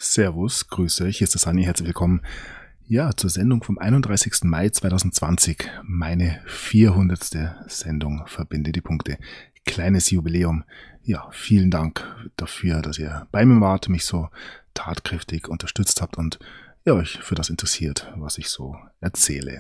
Servus, grüße euch, hier ist der Sunny, herzlich willkommen. Ja, zur Sendung vom 31. Mai 2020, meine 400. Sendung Verbinde die Punkte. Kleines Jubiläum. Ja, vielen Dank dafür, dass ihr bei mir wart, mich so tatkräftig unterstützt habt und ja, euch für das interessiert, was ich so erzähle.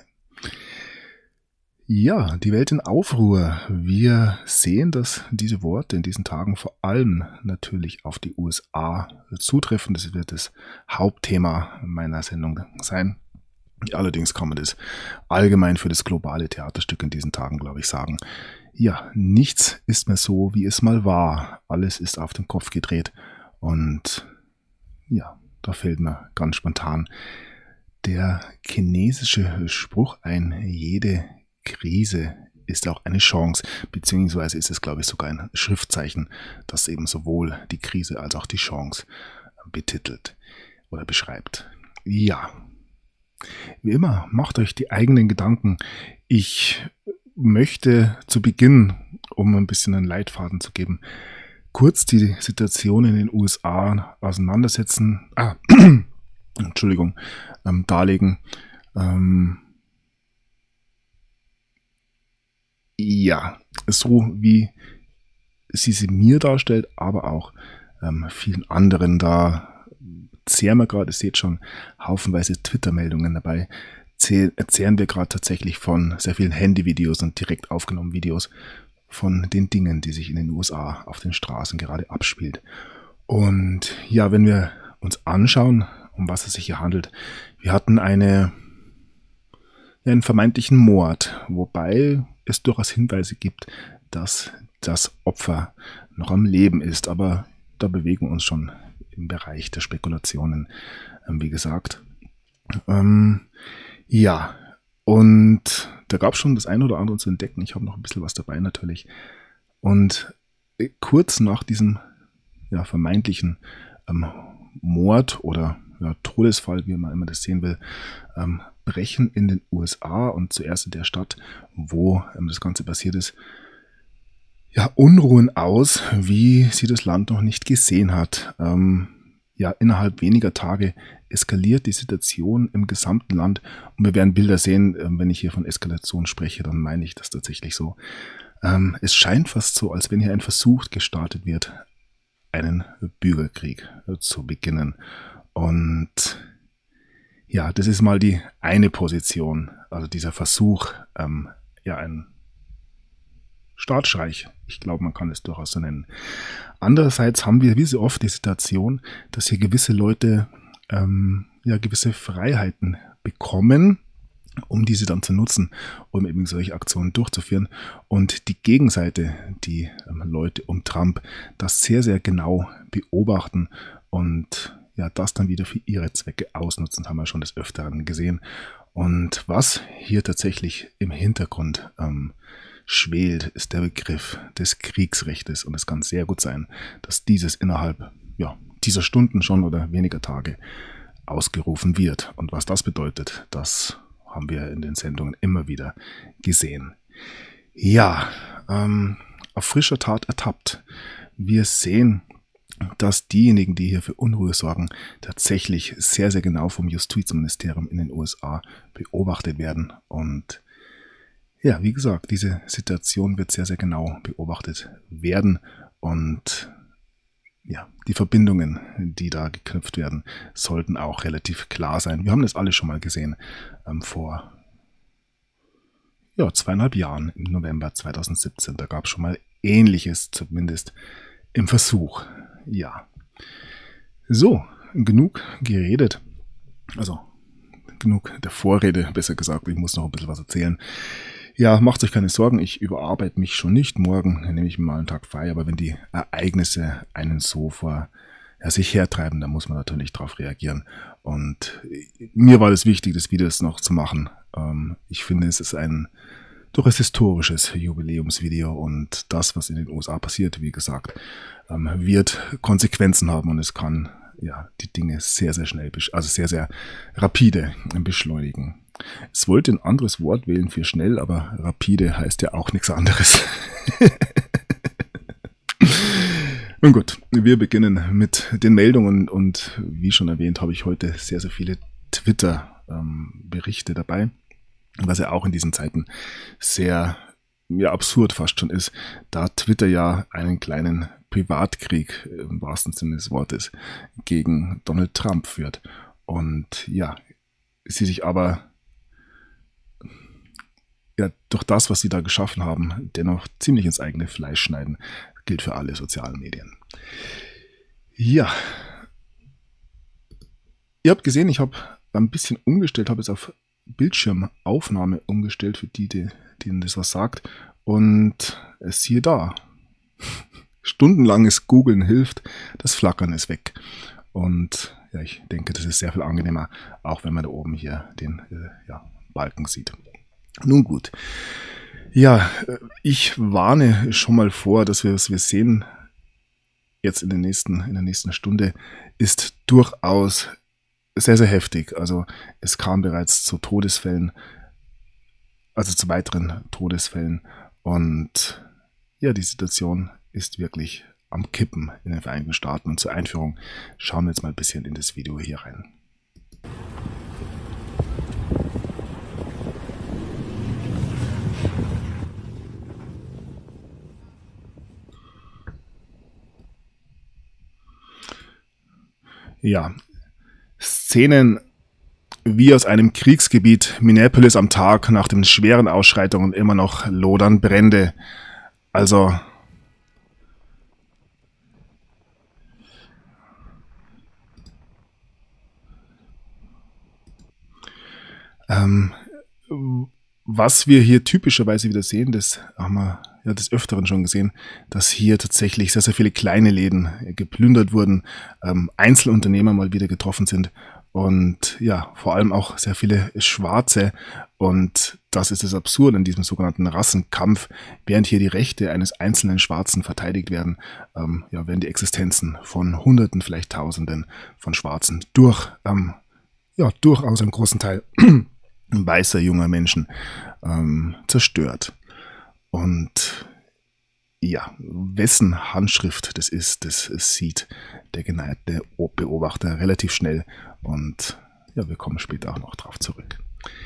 Ja, die Welt in Aufruhr. Wir sehen, dass diese Worte in diesen Tagen vor allem natürlich auf die USA zutreffen. Das wird das Hauptthema meiner Sendung sein. Allerdings kann man das allgemein für das globale Theaterstück in diesen Tagen, glaube ich, sagen. Ja, nichts ist mehr so, wie es mal war. Alles ist auf den Kopf gedreht. Und ja, da fällt mir ganz spontan der chinesische Spruch ein: Jede Krise ist auch eine Chance, beziehungsweise ist es, glaube ich, sogar ein Schriftzeichen, das eben sowohl die Krise als auch die Chance betitelt oder beschreibt. Ja, wie immer, macht euch die eigenen Gedanken. Ich möchte zu Beginn, um ein bisschen einen Leitfaden zu geben, kurz die Situation in den USA auseinandersetzen, darlegen. Ja, so wie sie mir darstellt, aber auch vielen anderen. Da zehren wir gerade, ihr seht schon, haufenweise Twitter-Meldungen dabei. Zehren wir gerade tatsächlich von sehr vielen Handyvideos und direkt aufgenommenen Videos von den Dingen, die sich in den USA auf den Straßen gerade abspielt. Und ja, wenn wir uns anschauen, um was es sich hier handelt, wir hatten einen vermeintlichen Mord, wobei es durchaus Hinweise gibt, dass das Opfer noch am Leben ist. Aber da bewegen wir uns schon im Bereich der Spekulationen, wie gesagt. Ja, und da gab es schon das eine oder andere zu entdecken. Ich habe noch ein bisschen was dabei natürlich. Und kurz nach diesem vermeintlichen Mord oder Todesfall, wie man immer das sehen will, brechen in den USA und zuerst in der Stadt, wo das Ganze passiert ist, Unruhen aus, wie sie das Land noch nicht gesehen hat. Innerhalb weniger Tage eskaliert die Situation im gesamten Land und wir werden Bilder sehen. Wenn ich hier von Eskalation spreche, dann meine ich das tatsächlich so. Es scheint fast so, als wenn hier ein Versuch gestartet wird, einen Bürgerkrieg zu beginnen. Und ja, das ist mal die eine Position, also dieser Versuch, ein Staatsstreich. Ich glaube, man kann es durchaus so nennen. Andererseits haben wir wie so oft die Situation, dass hier gewisse Leute gewisse Freiheiten bekommen, um diese dann zu nutzen, um eben solche Aktionen durchzuführen. Und die Gegenseite, die Leute um Trump, das sehr, sehr genau beobachten und das dann wieder für ihre Zwecke ausnutzen, haben wir schon des Öfteren gesehen. Und was hier tatsächlich im Hintergrund schwelt, ist der Begriff des Kriegsrechtes. Und es kann sehr gut sein, dass dieses innerhalb dieser Stunden schon oder weniger Tage ausgerufen wird. Und was das bedeutet, das haben wir in den Sendungen immer wieder gesehen. Ja, auf frischer Tat ertappt. Wir sehen, dass diejenigen, die hier für Unruhe sorgen, tatsächlich sehr, sehr genau vom Justizministerium in den USA beobachtet werden. Und ja, wie gesagt, diese Situation wird sehr, sehr genau beobachtet werden. Und ja, die Verbindungen, die da geknüpft werden, sollten auch relativ klar sein. Wir haben das alle schon mal gesehen vor 2,5 Jahren, im November 2017. Da gab es schon mal Ähnliches, zumindest im Versuch. Ja, so, genug geredet, also genug der Vorrede, besser gesagt, ich muss noch ein bisschen was erzählen. Ja, macht euch keine Sorgen, ich überarbeite mich schon nicht. Morgen nehme ich mir mal einen Tag frei, aber wenn die Ereignisse einen so vor sich hertreiben, dann muss man natürlich darauf reagieren. Und mir war es wichtig, das Video jetzt noch zu machen. Ich finde, es ist ein durchaus historisches Jubiläumsvideo und das, was in den USA passiert, wie gesagt, wird Konsequenzen haben und es kann die Dinge sehr, sehr schnell, also sehr, sehr rapide beschleunigen. Es wollte ein anderes Wort wählen für schnell, aber rapide heißt ja auch nichts anderes. Nun gut, wir beginnen mit den Meldungen und wie schon erwähnt, habe ich heute sehr, sehr viele Twitter-Berichte dabei, was ja auch in diesen Zeiten sehr absurd fast schon ist, da Twitter ja einen kleinen Privatkrieg im wahrsten Sinne des Wortes gegen Donald Trump führt. Und ja, sie sich aber durch das, was sie da geschaffen haben, dennoch ziemlich ins eigene Fleisch schneiden. Gilt für alle sozialen Medien. Ja, ihr habt gesehen, ich habe ein bisschen umgestellt, habe jetzt auf Bildschirmaufnahme umgestellt, für denen das was sagt. Und siehe da, stundenlanges Googlen hilft, das Flackern ist weg. Und ja, ich denke, das ist sehr viel angenehmer, auch wenn man da oben hier den Balken sieht. Nun gut. Ja, ich warne schon mal vor, dass was wir sehen jetzt in der nächsten Stunde ist durchaus sehr, sehr heftig. Also es kam bereits zu Todesfällen, also zu weiteren Todesfällen. Und ja, die Situation ist wirklich am Kippen in den Vereinigten Staaten. Und zur Einführung schauen wir jetzt mal ein bisschen in das Video hier rein. Ja, Szenen wie aus einem Kriegsgebiet, Minneapolis am Tag nach den schweren Ausschreitungen, immer noch lodern Brände. Also was wir hier typischerweise wieder sehen, das haben wir ja des Öfteren schon gesehen, dass hier tatsächlich sehr, sehr viele kleine Läden geplündert wurden, Einzelunternehmer mal wieder getroffen sind und ja, vor allem auch sehr viele Schwarze. Und das ist das Absurde in diesem sogenannten Rassenkampf. Während hier die Rechte eines einzelnen Schwarzen verteidigt werden, werden die Existenzen von Hunderten, vielleicht Tausenden von Schwarzen durchaus einen großen Teil weißer junger Menschen zerstört. Und ja, wessen Handschrift das ist, das sieht der geneigte Beobachter relativ schnell. Und ja, wir kommen später auch noch drauf zurück.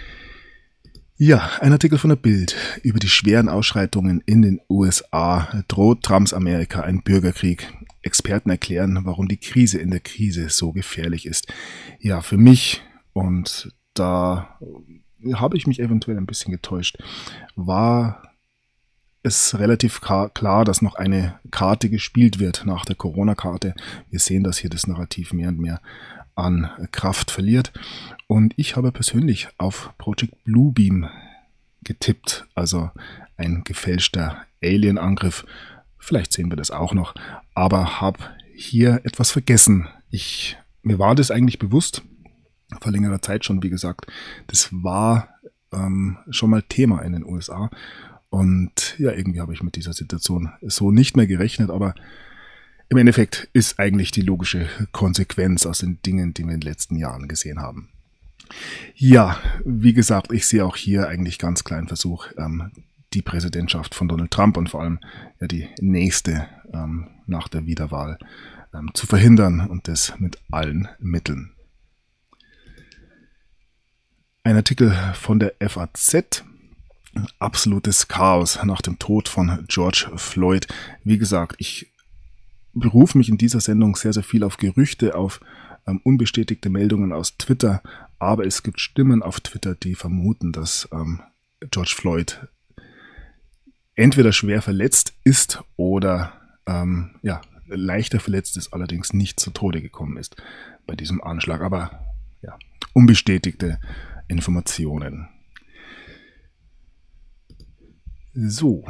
Ja, ein Artikel von der Bild über die schweren Ausschreitungen in den USA. Droht Trumps Amerika ein Bürgerkrieg? Experten erklären, warum die Krise in der Krise so gefährlich ist. Ja, für mich, und da habe ich mich eventuell ein bisschen getäuscht, war es relativ klar, dass noch eine Karte gespielt wird nach der Corona-Karte. Wir sehen, dass hier das Narrativ mehr und mehr an Kraft verliert. Und ich habe persönlich auf Project Bluebeam getippt, also ein gefälschter Alien-Angriff. Vielleicht sehen wir das auch noch, aber habe hier etwas vergessen. Mir war das eigentlich bewusst, vor längerer Zeit schon, wie gesagt. Das war schon mal Thema in den USA. Und ja, irgendwie habe ich mit dieser Situation so nicht mehr gerechnet, aber im Endeffekt ist eigentlich die logische Konsequenz aus den Dingen, die wir in den letzten Jahren gesehen haben. Ja, wie gesagt, ich sehe auch hier eigentlich ganz klar einen Versuch, die Präsidentschaft von Donald Trump und vor allem die nächste nach der Wiederwahl zu verhindern, und das mit allen Mitteln. Ein Artikel von der FAZ. Absolutes Chaos nach dem Tod von George Floyd. Wie gesagt, ich berufe mich in dieser Sendung sehr, sehr viel auf Gerüchte, auf unbestätigte Meldungen aus Twitter, aber es gibt Stimmen auf Twitter, die vermuten, dass George Floyd entweder schwer verletzt ist oder leichter verletzt ist, allerdings nicht zu Tode gekommen ist bei diesem Anschlag. Aber ja, unbestätigte Informationen. So.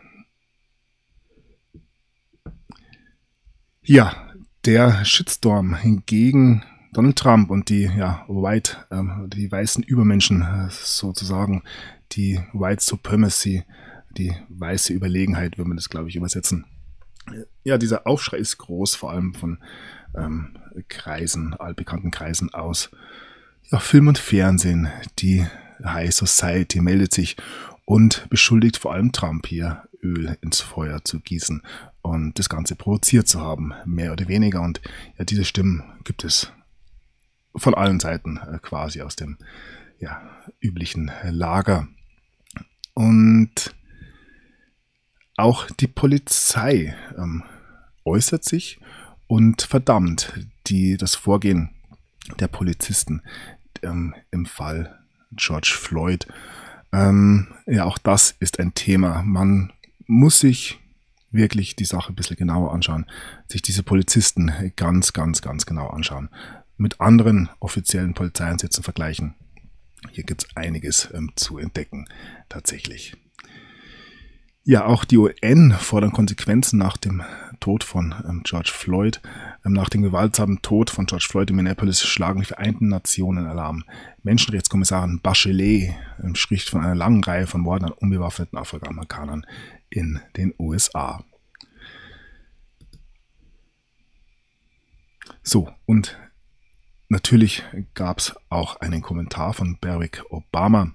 Ja, der Shitstorm gegen Donald Trump und die die weißen Übermenschen sozusagen, die White Supremacy, die weiße Überlegenheit, würde man das, glaube ich, übersetzen. Ja, dieser Aufschrei ist groß, vor allem von altbekannten Kreisen aus Film und Fernsehen. Die High Society meldet sich und beschuldigt vor allem Trump hier, Öl ins Feuer zu gießen. und das Ganze provoziert zu haben, mehr oder weniger. Und ja, diese Stimmen gibt es von allen Seiten quasi aus dem üblichen Lager. Und auch die Polizei äußert sich und verdammt das Vorgehen der Polizisten im Fall George Floyd. Auch das ist ein Thema. Man muss sich wirklich die Sache ein bisschen genauer anschauen, sich diese Polizisten ganz, ganz, ganz genau anschauen, mit anderen offiziellen Polizeieinsätzen vergleichen. Hier gibt es einiges zu entdecken, tatsächlich. Ja, auch die UN fordern Konsequenzen nach dem Tod von George Floyd. Nach dem gewaltsamen Tod von George Floyd in Minneapolis schlagen die Vereinten Nationen Alarm. Menschenrechtskommissarin Bachelet spricht von einer langen Reihe von Morden an unbewaffneten Afroamerikanern in den USA. So, und natürlich gab es auch einen Kommentar von Barack Obama.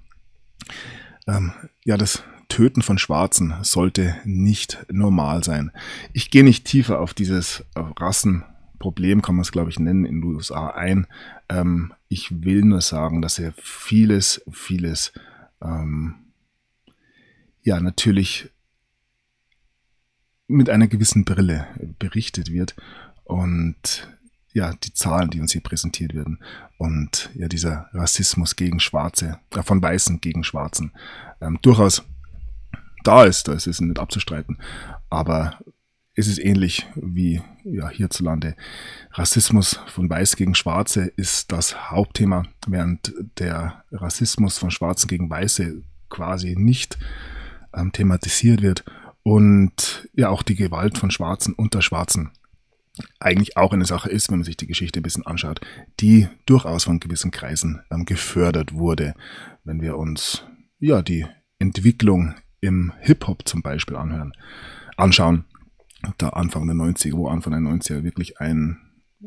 Das Töten von Schwarzen sollte nicht normal sein. Ich gehe nicht tiefer auf dieses Rassenproblem, kann man es glaube ich nennen, in den USA ein. Ich will nur sagen, dass er vieles natürlich mit einer gewissen Brille berichtet wird und die Zahlen, die uns hier präsentiert werden und dieser Rassismus gegen Schwarze, von Weißen gegen Schwarzen, durchaus da ist es nicht abzustreiten, aber es ist ähnlich wie hierzulande. Rassismus von Weiß gegen Schwarze ist das Hauptthema, während der Rassismus von Schwarzen gegen Weiße quasi nicht thematisiert wird und auch die Gewalt von Schwarzen unter Schwarzen eigentlich auch eine Sache ist, wenn man sich die Geschichte ein bisschen anschaut, die durchaus von gewissen Kreisen gefördert wurde. Wenn wir uns die Entwicklung im Hip-Hop zum Beispiel anschauen, da Anfang der 90er wirklich ein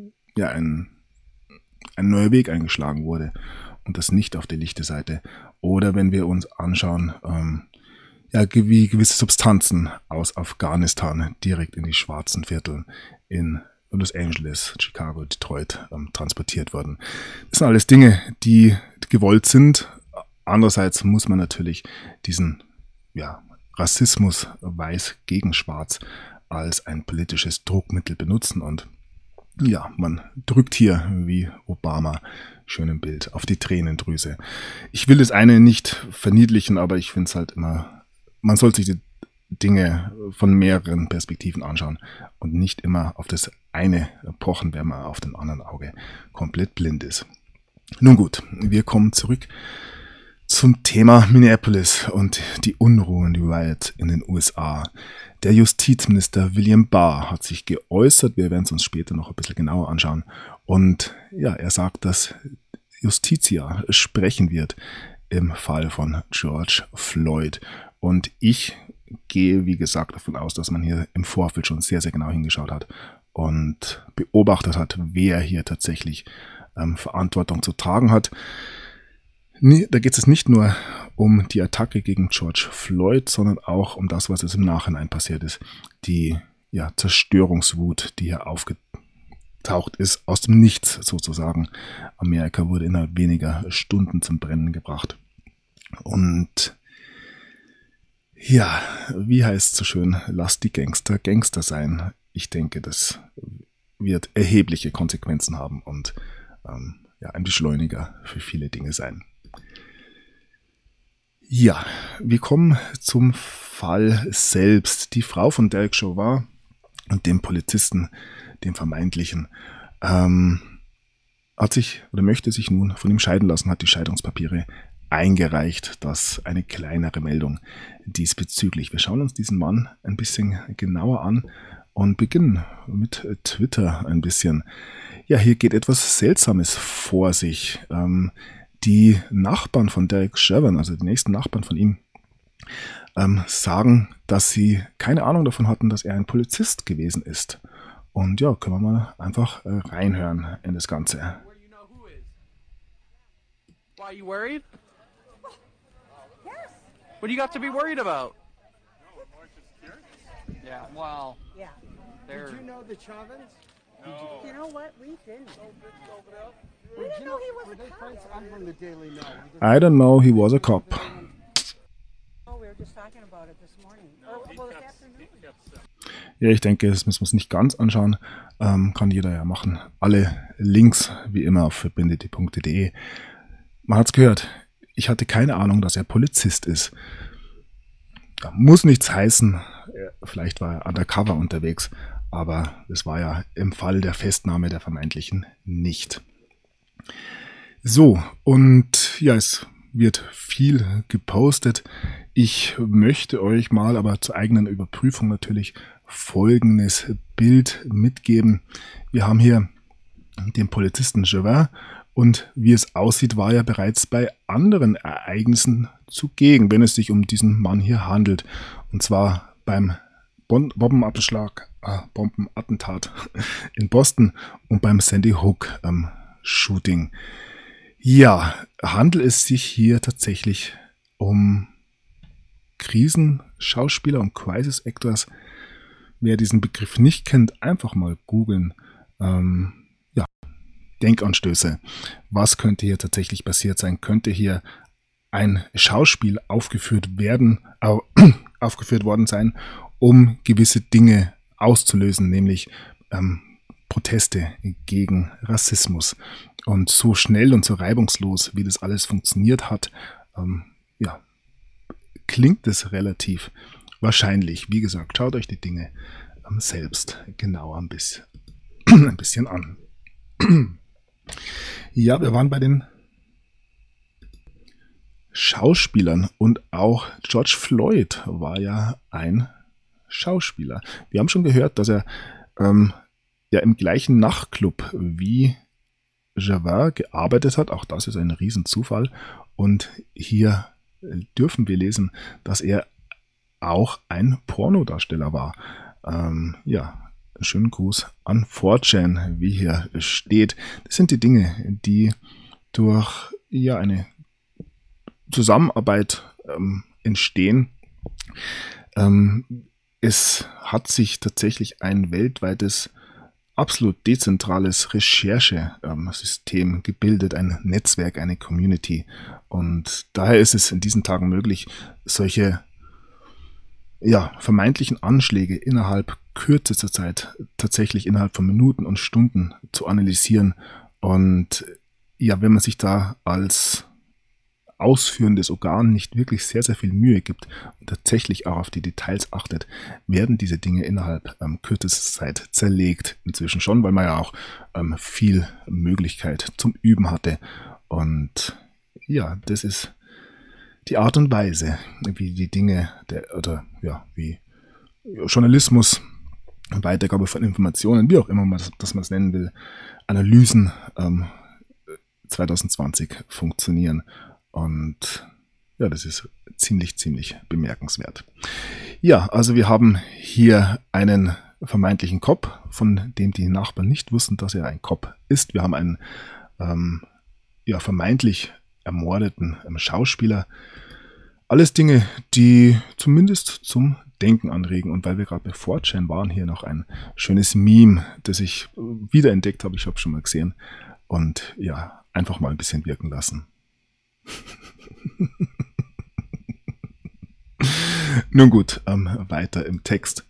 neuer Weg eingeschlagen wurde und das nicht auf die lichte Seite. Oder wenn wir uns anschauen, wie gewisse Substanzen aus Afghanistan direkt in die schwarzen Viertel in Los Angeles, Chicago, Detroit transportiert wurden. Das sind alles Dinge, die gewollt sind. Andererseits muss man natürlich diesen Rassismus weiß gegen schwarz als ein politisches Druckmittel benutzen und man drückt hier, wie Obama, schön im Bild, auf die Tränendrüse. Ich will das eine nicht verniedlichen, aber ich finde es halt immer, man sollte sich die Dinge von mehreren Perspektiven anschauen und nicht immer auf das eine pochen, wenn man auf dem anderen Auge komplett blind ist. Nun gut, wir kommen zurück zum Thema Minneapolis und die Unruhen, die Riots in den USA. Der Justizminister William Barr hat sich geäußert, wir werden es uns später noch ein bisschen genauer anschauen. Und er sagt, dass Justitia sprechen wird im Fall von George Floyd. Und ich gehe, wie gesagt, davon aus, dass man hier im Vorfeld schon sehr, sehr genau hingeschaut hat und beobachtet hat, wer hier tatsächlich Verantwortung zu tragen hat. Da geht es nicht nur um die Attacke gegen George Floyd, sondern auch um das, was jetzt im Nachhinein passiert ist. Die Zerstörungswut, die hier aufgetaucht ist, aus dem Nichts sozusagen. Amerika wurde innerhalb weniger Stunden zum Brennen gebracht. Und wie heißt es so schön, lasst die Gangster Gangster sein. Ich denke, das wird erhebliche Konsequenzen haben und ein Beschleuniger für viele Dinge sein. Ja, wir kommen zum Fall selbst. Die Frau von Derek Chauvin und dem Polizisten, dem vermeintlichen, hat sich oder möchte sich nun von ihm scheiden lassen, hat die Scheidungspapiere eingereicht. Das eine kleinere Meldung diesbezüglich. Wir schauen uns diesen Mann ein bisschen genauer an und beginnen mit Twitter ein bisschen. Ja, hier geht etwas Seltsames vor sich. Die Nachbarn von Derek Chauvin, also die nächsten Nachbarn von ihm, sagen, dass sie keine Ahnung davon hatten, dass er ein Polizist gewesen ist. Und können wir mal einfach reinhören in das Ganze. Why, are you worried? Yes. What do you got to be worried about? Yeah, well, Yeah. they're. Did you know the Chavins? You know what? We didn't. We Did didn't you know he was were a they cop. friends? I'm from the Daily Mail. I don't know, he was a cop. Oh, we were just talking about it this morning. Or well, this afternoon. Ja, ich denke, das müssen wir uns nicht ganz anschauen. Kann jeder ja machen. Alle Links, wie immer, auf verbindete.de. Man hat's gehört. Ich hatte keine Ahnung, dass er Polizist ist. Ja, muss nichts heißen. Vielleicht war er undercover unterwegs. Aber es war ja im Fall der Festnahme der Vermeintlichen nicht. So, und ja, es wird viel gepostet. Ich möchte euch mal, aber zur eigenen Überprüfung natürlich, folgendes Bild mitgeben. Wir haben hier den Polizisten Jevin und wie es aussieht, war er bereits bei anderen Ereignissen zugegen, wenn es sich um diesen Mann hier handelt. Und zwar beim Bombenattentat in Boston und beim Sandy Hook Shooting. Ja, handelt es sich hier tatsächlich um Krisenschauspieler, um Crisis Actors? Wer diesen Begriff nicht kennt, einfach mal googeln. Ja, Denkanstöße. Was könnte hier tatsächlich passiert sein? Könnte hier ein Schauspiel aufgeführt worden sein, um gewisse Dinge auszulösen, nämlich Proteste gegen Rassismus. Und so schnell und so reibungslos, wie das alles funktioniert hat, ja, klingt es relativ wahrscheinlich. Wie gesagt, schaut euch die Dinge selbst genauer ein bisschen an. Ja, wir waren bei den Schauspielern und auch George Floyd war ja ein Schauspieler. Wir haben schon gehört, dass er ja im gleichen Nachtclub wie Jevin gearbeitet hat. Auch das ist ein Riesenzufall. Und hier dürfen wir lesen, dass er auch ein Pornodarsteller war. Ja, schönen Gruß an 4chan, wie hier steht. Das sind die Dinge, die durch ja eine Zusammenarbeit entstehen. Es hat sich tatsächlich ein weltweites, absolut dezentrales Recherchesystem gebildet, ein Netzwerk, eine Community. Und daher ist es in diesen Tagen möglich, solche vermeintlichen Anschläge innerhalb kürzester Zeit, tatsächlich innerhalb von Minuten und Stunden zu analysieren. Und ja, wenn man sich da als ausführendes Organ nicht wirklich sehr, sehr viel Mühe gibt und tatsächlich auch auf die Details achtet, werden diese Dinge innerhalb kürzester Zeit zerlegt. Inzwischen schon, weil man ja auch viel Möglichkeit zum Üben hatte. Und ja, das ist die Art und Weise, wie die Dinge wie Journalismus, Weitergabe von Informationen, wie auch immer man das nennen will, Analysen 2020 funktionieren. Und ja, das ist ziemlich bemerkenswert. Ja, also wir haben hier einen vermeintlichen Cop, von dem die Nachbarn nicht wussten, dass er ein Cop ist. Wir haben einen vermeintlich ermordeten Schauspieler. Alles Dinge, die zumindest zum Denken anregen. Und weil wir gerade bei 4chan waren, hier noch ein schönes Meme, das ich wiederentdeckt habe. Ich habe es schon mal gesehen. Und ja, einfach mal ein bisschen wirken lassen. Nun gut, weiter im Text.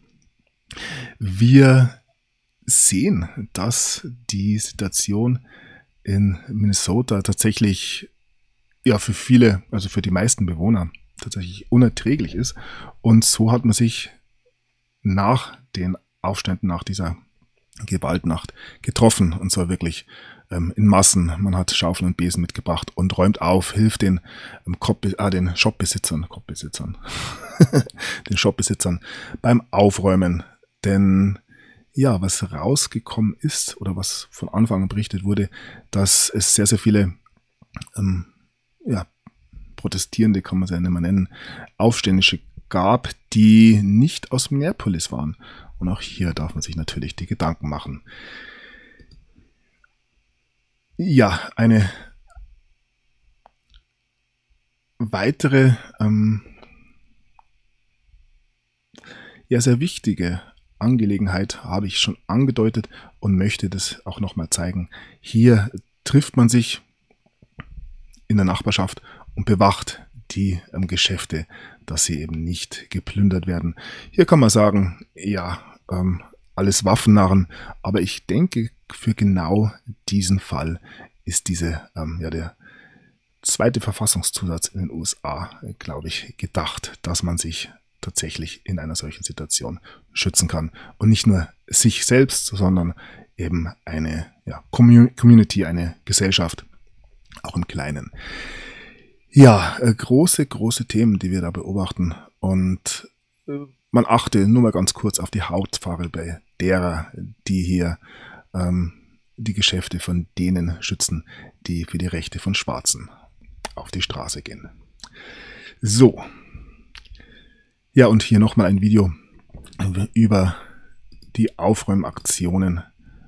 Wir sehen, dass die Situation in Minnesota tatsächlich für viele, also für die meisten Bewohner tatsächlich unerträglich ist. Und so hat man sich nach den Aufständen, nach dieser Gewaltnacht getroffen, und zwar wirklich in Massen. Man hat Schaufel und Besen mitgebracht und räumt auf, hilft den Shopbesitzern den Shopbesitzern beim Aufräumen. Denn ja, was rausgekommen ist oder was von Anfang an berichtet wurde, dass es sehr, sehr viele Protestierende, kann man es ja nicht mehr nennen, Aufständische gab, die nicht aus Minneapolis waren. Und auch hier darf man sich natürlich die Gedanken machen. Ja, eine weitere ja sehr wichtige Angelegenheit habe ich schon angedeutet und möchte das auch nochmal zeigen. Hier trifft man sich in der Nachbarschaft und bewacht die Geschäfte, dass sie eben nicht geplündert werden. Hier kann man sagen, ja, alles Waffennarren, aber ich denke, für genau diesen Fall ist der zweite Verfassungszusatz in den USA, glaube ich, gedacht, dass man sich tatsächlich in einer solchen Situation schützen kann. Und nicht nur sich selbst, sondern eben eine Community, eine Gesellschaft, auch im Kleinen. Ja, große Themen, die wir da beobachten. Und man achte nur mal ganz kurz auf die Hautfarbe bei derer, die hier die Geschäfte von denen schützen, die für die Rechte von Schwarzen auf die Straße gehen. So. Ja, und hier nochmal ein Video über die Aufräumaktionen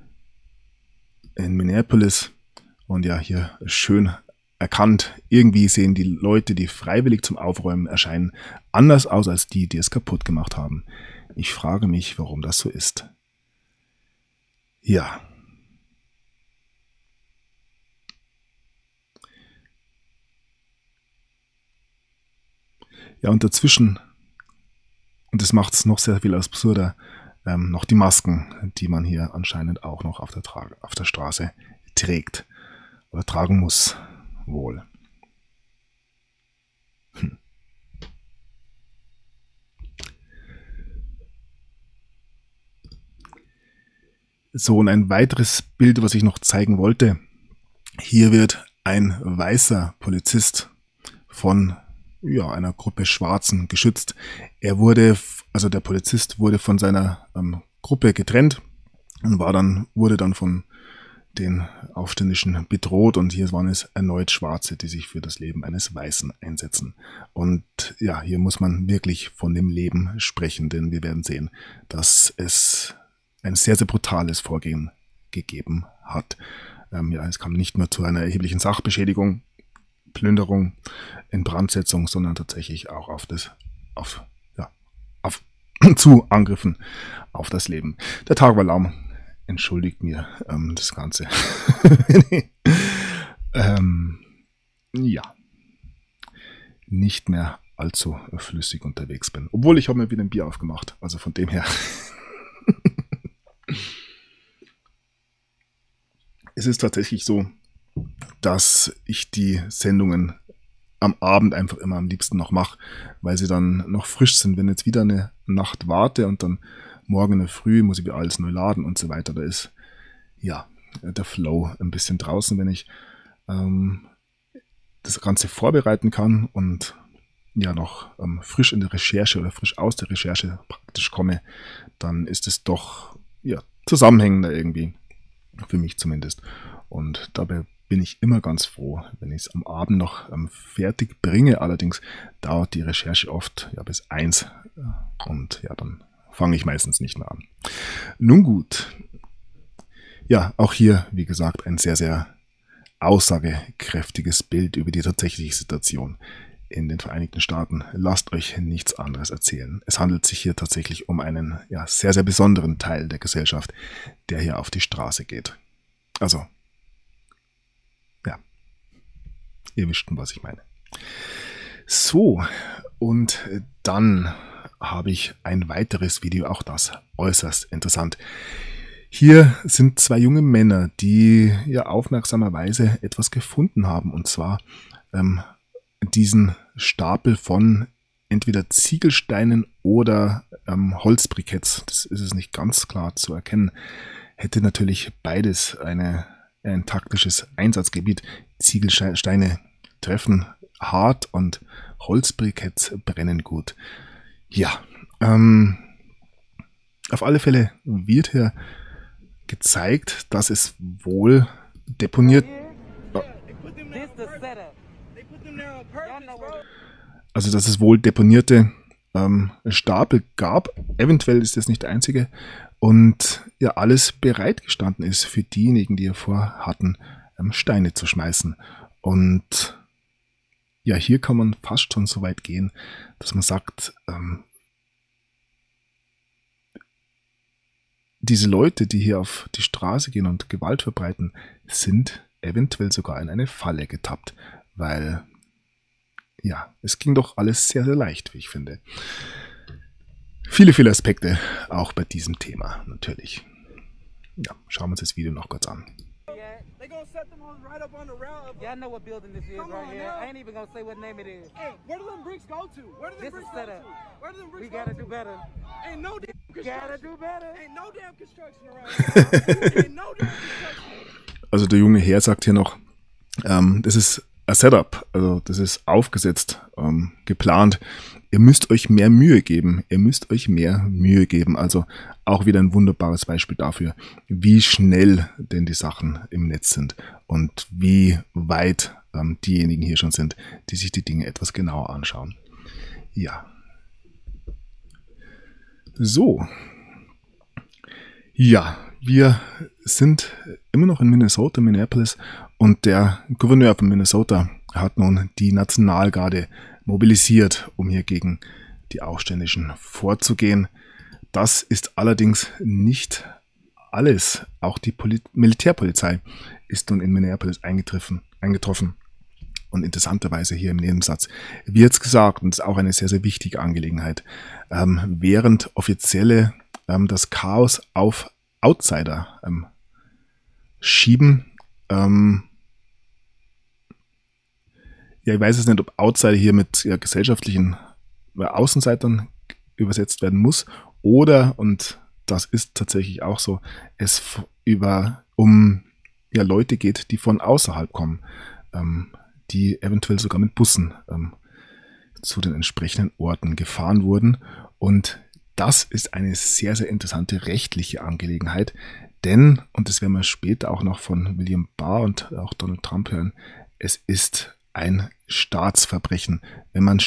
in Minneapolis. Und ja, hier schön erkannt, irgendwie sehen die Leute, die freiwillig zum Aufräumen erscheinen, anders aus als die es kaputt gemacht haben. Ich frage mich, warum das so ist. Ja. Ja, und dazwischen, und das macht es noch sehr viel absurder, noch die Masken, die man hier anscheinend auch noch auf der Straße trägt oder tragen muss, wohl. So, und ein weiteres Bild, was ich noch zeigen wollte. Hier wird ein weißer Polizist von einer Gruppe Schwarzen geschützt. Der Polizist wurde von seiner Gruppe getrennt und wurde dann von den Aufständischen bedroht, und hier waren es erneut Schwarze, die sich für das Leben eines Weißen einsetzen. Und ja, hier muss man wirklich von dem Leben sprechen, denn wir werden sehen, dass es ein sehr, sehr brutales Vorgehen gegeben hat. Es kam nicht nur zu einer erheblichen Sachbeschädigung, Plünderung, Inbrandsetzung, sondern tatsächlich auch zu Angriffen auf das Leben. Der Tag war lahm. Entschuldigt mir das Ganze. Nicht mehr allzu flüssig unterwegs bin. Obwohl, ich habe mir wieder ein Bier aufgemacht. Also von dem her. Es ist tatsächlich so, dass ich die Sendungen am Abend einfach immer am liebsten noch mache, weil sie dann noch frisch sind. Wenn jetzt wieder eine Nacht warte und dann morgen in der Früh muss ich wieder alles neu laden und so weiter, da ist der Flow ein bisschen draußen. Wenn ich das Ganze vorbereiten kann und noch frisch in der Recherche oder frisch aus der Recherche praktisch komme, dann ist es doch zusammenhängender irgendwie, für mich zumindest. Und dabei bin ich immer ganz froh, wenn ich es am Abend noch fertig bringe. Allerdings dauert die Recherche oft bis 1 und dann fange ich meistens nicht mehr an. Nun gut. Ja, auch hier, wie gesagt, ein sehr, sehr aussagekräftiges Bild über die tatsächliche Situation in den Vereinigten Staaten. Lasst euch nichts anderes erzählen. Es handelt sich hier tatsächlich um einen sehr, sehr besonderen Teil der Gesellschaft, der hier auf die Straße geht. Also, ihr wisst schon, was ich meine. So, und dann habe ich ein weiteres Video, auch das äußerst interessant. Hier sind 2 junge Männer, die aufmerksamerweise etwas gefunden haben, und zwar diesen Stapel von entweder Ziegelsteinen oder Holzbriketts. Das ist es nicht ganz klar zu erkennen. Hätte natürlich beides ein taktisches Einsatzgebiet. Ziegelsteine treffen hart und Holzbriketts brennen gut. Ja, auf alle Fälle wird hier gezeigt, dass es wohl deponiert. Also, dass es wohl deponierte Stapel gab. Eventuell ist das nicht der einzige. Und alles bereitgestanden ist für diejenigen, die vorhatten, Steine zu schmeißen. Und hier kann man fast schon so weit gehen, dass man sagt, diese Leute, die hier auf die Straße gehen und Gewalt verbreiten, sind eventuell sogar in eine Falle getappt, weil ja, es ging doch alles sehr, sehr leicht, wie ich finde. Viele, viele Aspekte auch bei diesem Thema natürlich. Ja, schauen wir uns das Video noch kurz an. They gonna set them hoes right up on the route. Yeah, I know what building this is Come right on here. now. I ain't even gonna say what name it is. Hey, where do them bricks go to? Where do them This bricks is go set to? up. Where do them bricks We go gotta to? do better. Ain't no damn Gotta construction. do better. Ain't no damn construction around here. Ain't no damn construction. Also der junge Herr sagt hier noch, das ist ein Setup, also das ist aufgesetzt, geplant. Ihr müsst euch mehr Mühe geben. Ihr müsst euch mehr Mühe geben. Also auch wieder ein wunderbares Beispiel dafür, wie schnell denn die Sachen im Netz sind und wie weit diejenigen hier schon sind, die sich die Dinge etwas genauer anschauen. Ja. So. Ja, wir sind immer noch in Minnesota, Minneapolis, und der Gouverneur von Minnesota hat nun die Nationalgarde mobilisiert, um hier gegen die Aufständischen vorzugehen. Das ist allerdings nicht alles. Auch die Militärpolizei ist nun in Minneapolis eingetroffen. Und interessanterweise hier im Nebensatz wird es gesagt, und das ist auch eine sehr, sehr wichtige Angelegenheit, während Offizielle das Chaos auf Outsider schieben. Ja, ich weiß es nicht, ob Outsider hier mit gesellschaftlichen Außenseitern übersetzt werden muss oder, und das ist tatsächlich auch so, es um Leute geht, die von außerhalb kommen, die eventuell sogar mit Bussen zu den entsprechenden Orten gefahren wurden. Und das ist eine sehr, sehr interessante rechtliche Angelegenheit, denn, und das werden wir später auch noch von William Barr und auch Donald Trump hören, es ist ein Staatsverbrechen, wenn man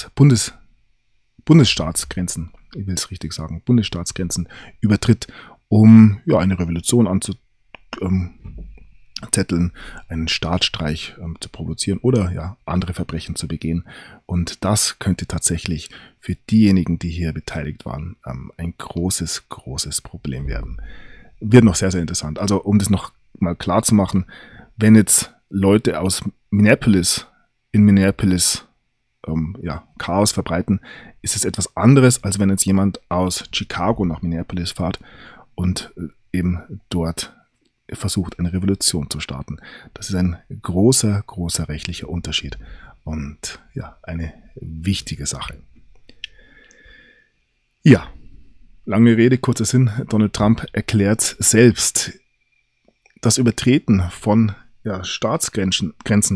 Bundesstaatsgrenzen, ich will es richtig sagen, Bundesstaatsgrenzen übertritt, um eine Revolution anzuzetteln, einen Staatsstreich zu provozieren oder andere Verbrechen zu begehen. Und das könnte tatsächlich für diejenigen, die hier beteiligt waren, ein großes, großes Problem werden. Wird noch sehr, sehr interessant. Also um das noch mal klar zu machen, wenn jetzt Leute aus Minneapolis Chaos verbreiten, ist es etwas anderes, als wenn jetzt jemand aus Chicago nach Minneapolis fährt und eben dort versucht, eine Revolution zu starten. Das ist ein großer, großer rechtlicher Unterschied und eine wichtige Sache. Ja, lange Rede, kurzer Sinn. Donald Trump erklärt selbst, das Übertreten von Staatsgrenzen,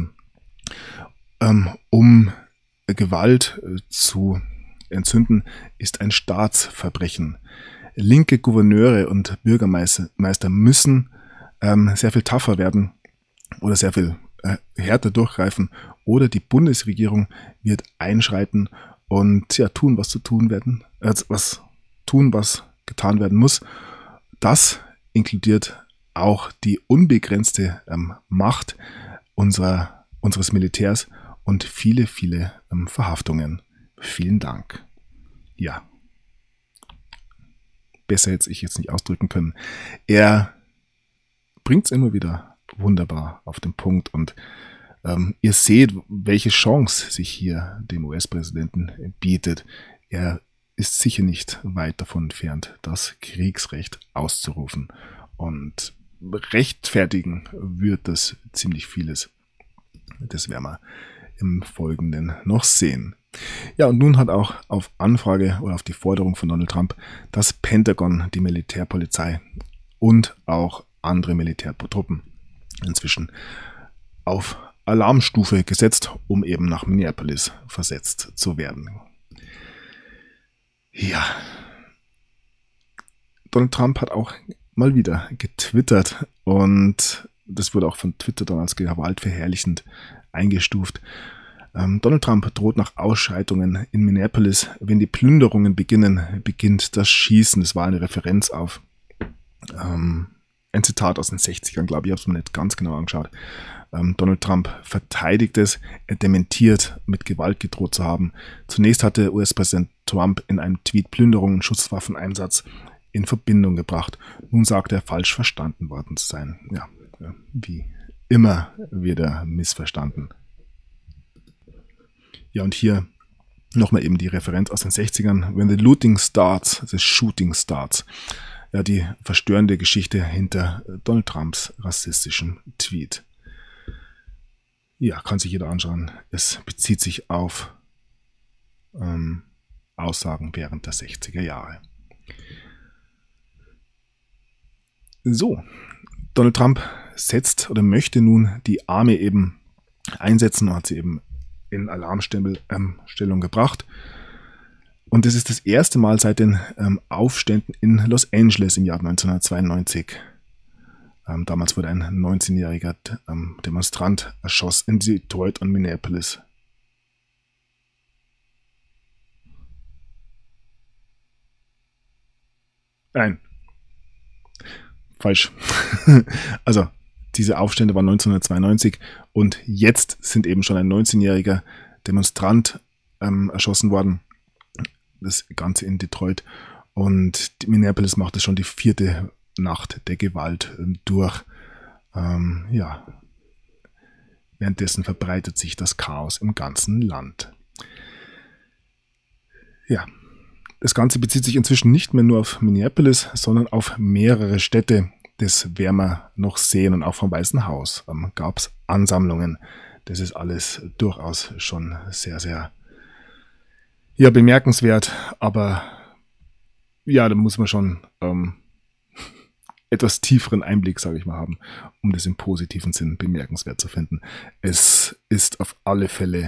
um Gewalt zu entzünden, ist ein Staatsverbrechen. Linke Gouverneure und Bürgermeister müssen sehr viel tougher werden oder sehr viel härter durchgreifen, oder die Bundesregierung wird einschreiten und tun, was getan werden muss. Das inkludiert auch die unbegrenzte Macht unseres Militärs und viele, viele Verhaftungen. Vielen Dank. Ja, besser hätte ich jetzt nicht ausdrücken können. Er bringt es immer wieder wunderbar auf den Punkt und ihr seht, welche Chance sich hier dem US-Präsidenten bietet. Er ist sicher nicht weit davon entfernt, das Kriegsrecht auszurufen, und rechtfertigen wird das ziemlich vieles. Das werden wir im Folgenden noch sehen. Ja, und nun hat auch auf Anfrage oder auf die Forderung von Donald Trump das Pentagon, die Militärpolizei und auch andere Militärtruppen inzwischen auf Alarmstufe gesetzt, um eben nach Minneapolis versetzt zu werden. Ja, Donald Trump hat auch mal wieder getwittert, und das wurde auch von Twitter dann als gewaltverherrlichend eingestuft. Donald Trump droht nach Ausschreitungen in Minneapolis. Wenn die Plünderungen beginnen, beginnt das Schießen. Das war eine Referenz auf ein Zitat aus den 60ern, glaube ich. Ich habe es mir nicht ganz genau angeschaut. Donald Trump verteidigt es. Er dementiert, mit Gewalt gedroht zu haben. Zunächst hatte US-Präsident Trump in einem Tweet Plünderungen, Schusswaffeneinsatz in Verbindung gebracht. Nun sagt er, falsch verstanden worden zu sein. Ja, wie immer wird er missverstanden. Ja, und hier nochmal eben die Referenz aus den 60ern. When the looting starts, the shooting starts. Ja, die verstörende Geschichte hinter Donald Trumps rassistischem Tweet. Ja, kann sich jeder anschauen. Es bezieht sich auf Aussagen während der 60er Jahre. So, Donald Trump setzt oder möchte nun die Army eben einsetzen und hat sie eben in Alarmstellung gebracht. Und das ist das erste Mal seit den Aufständen in Los Angeles im Jahr 1992. Damals wurde ein 19-jähriger Demonstrant erschossen in Detroit und Minneapolis. Nein. Falsch. Also, diese Aufstände waren 1992 und jetzt sind eben schon ein 19-jähriger Demonstrant erschossen worden. Das Ganze in Detroit. Und Minneapolis macht es schon die 4. Nacht der Gewalt durch. Ja. Währenddessen verbreitet sich das Chaos im ganzen Land. Ja. Das Ganze bezieht sich inzwischen nicht mehr nur auf Minneapolis, sondern auf mehrere Städte. Das werden wir noch sehen. Und auch vom Weißen Haus gab es Ansammlungen. Das ist alles durchaus schon sehr, sehr bemerkenswert. Aber ja, da muss man schon etwas tieferen Einblick, sage ich mal, haben, um das im positiven Sinn bemerkenswert zu finden. Es ist auf alle Fälle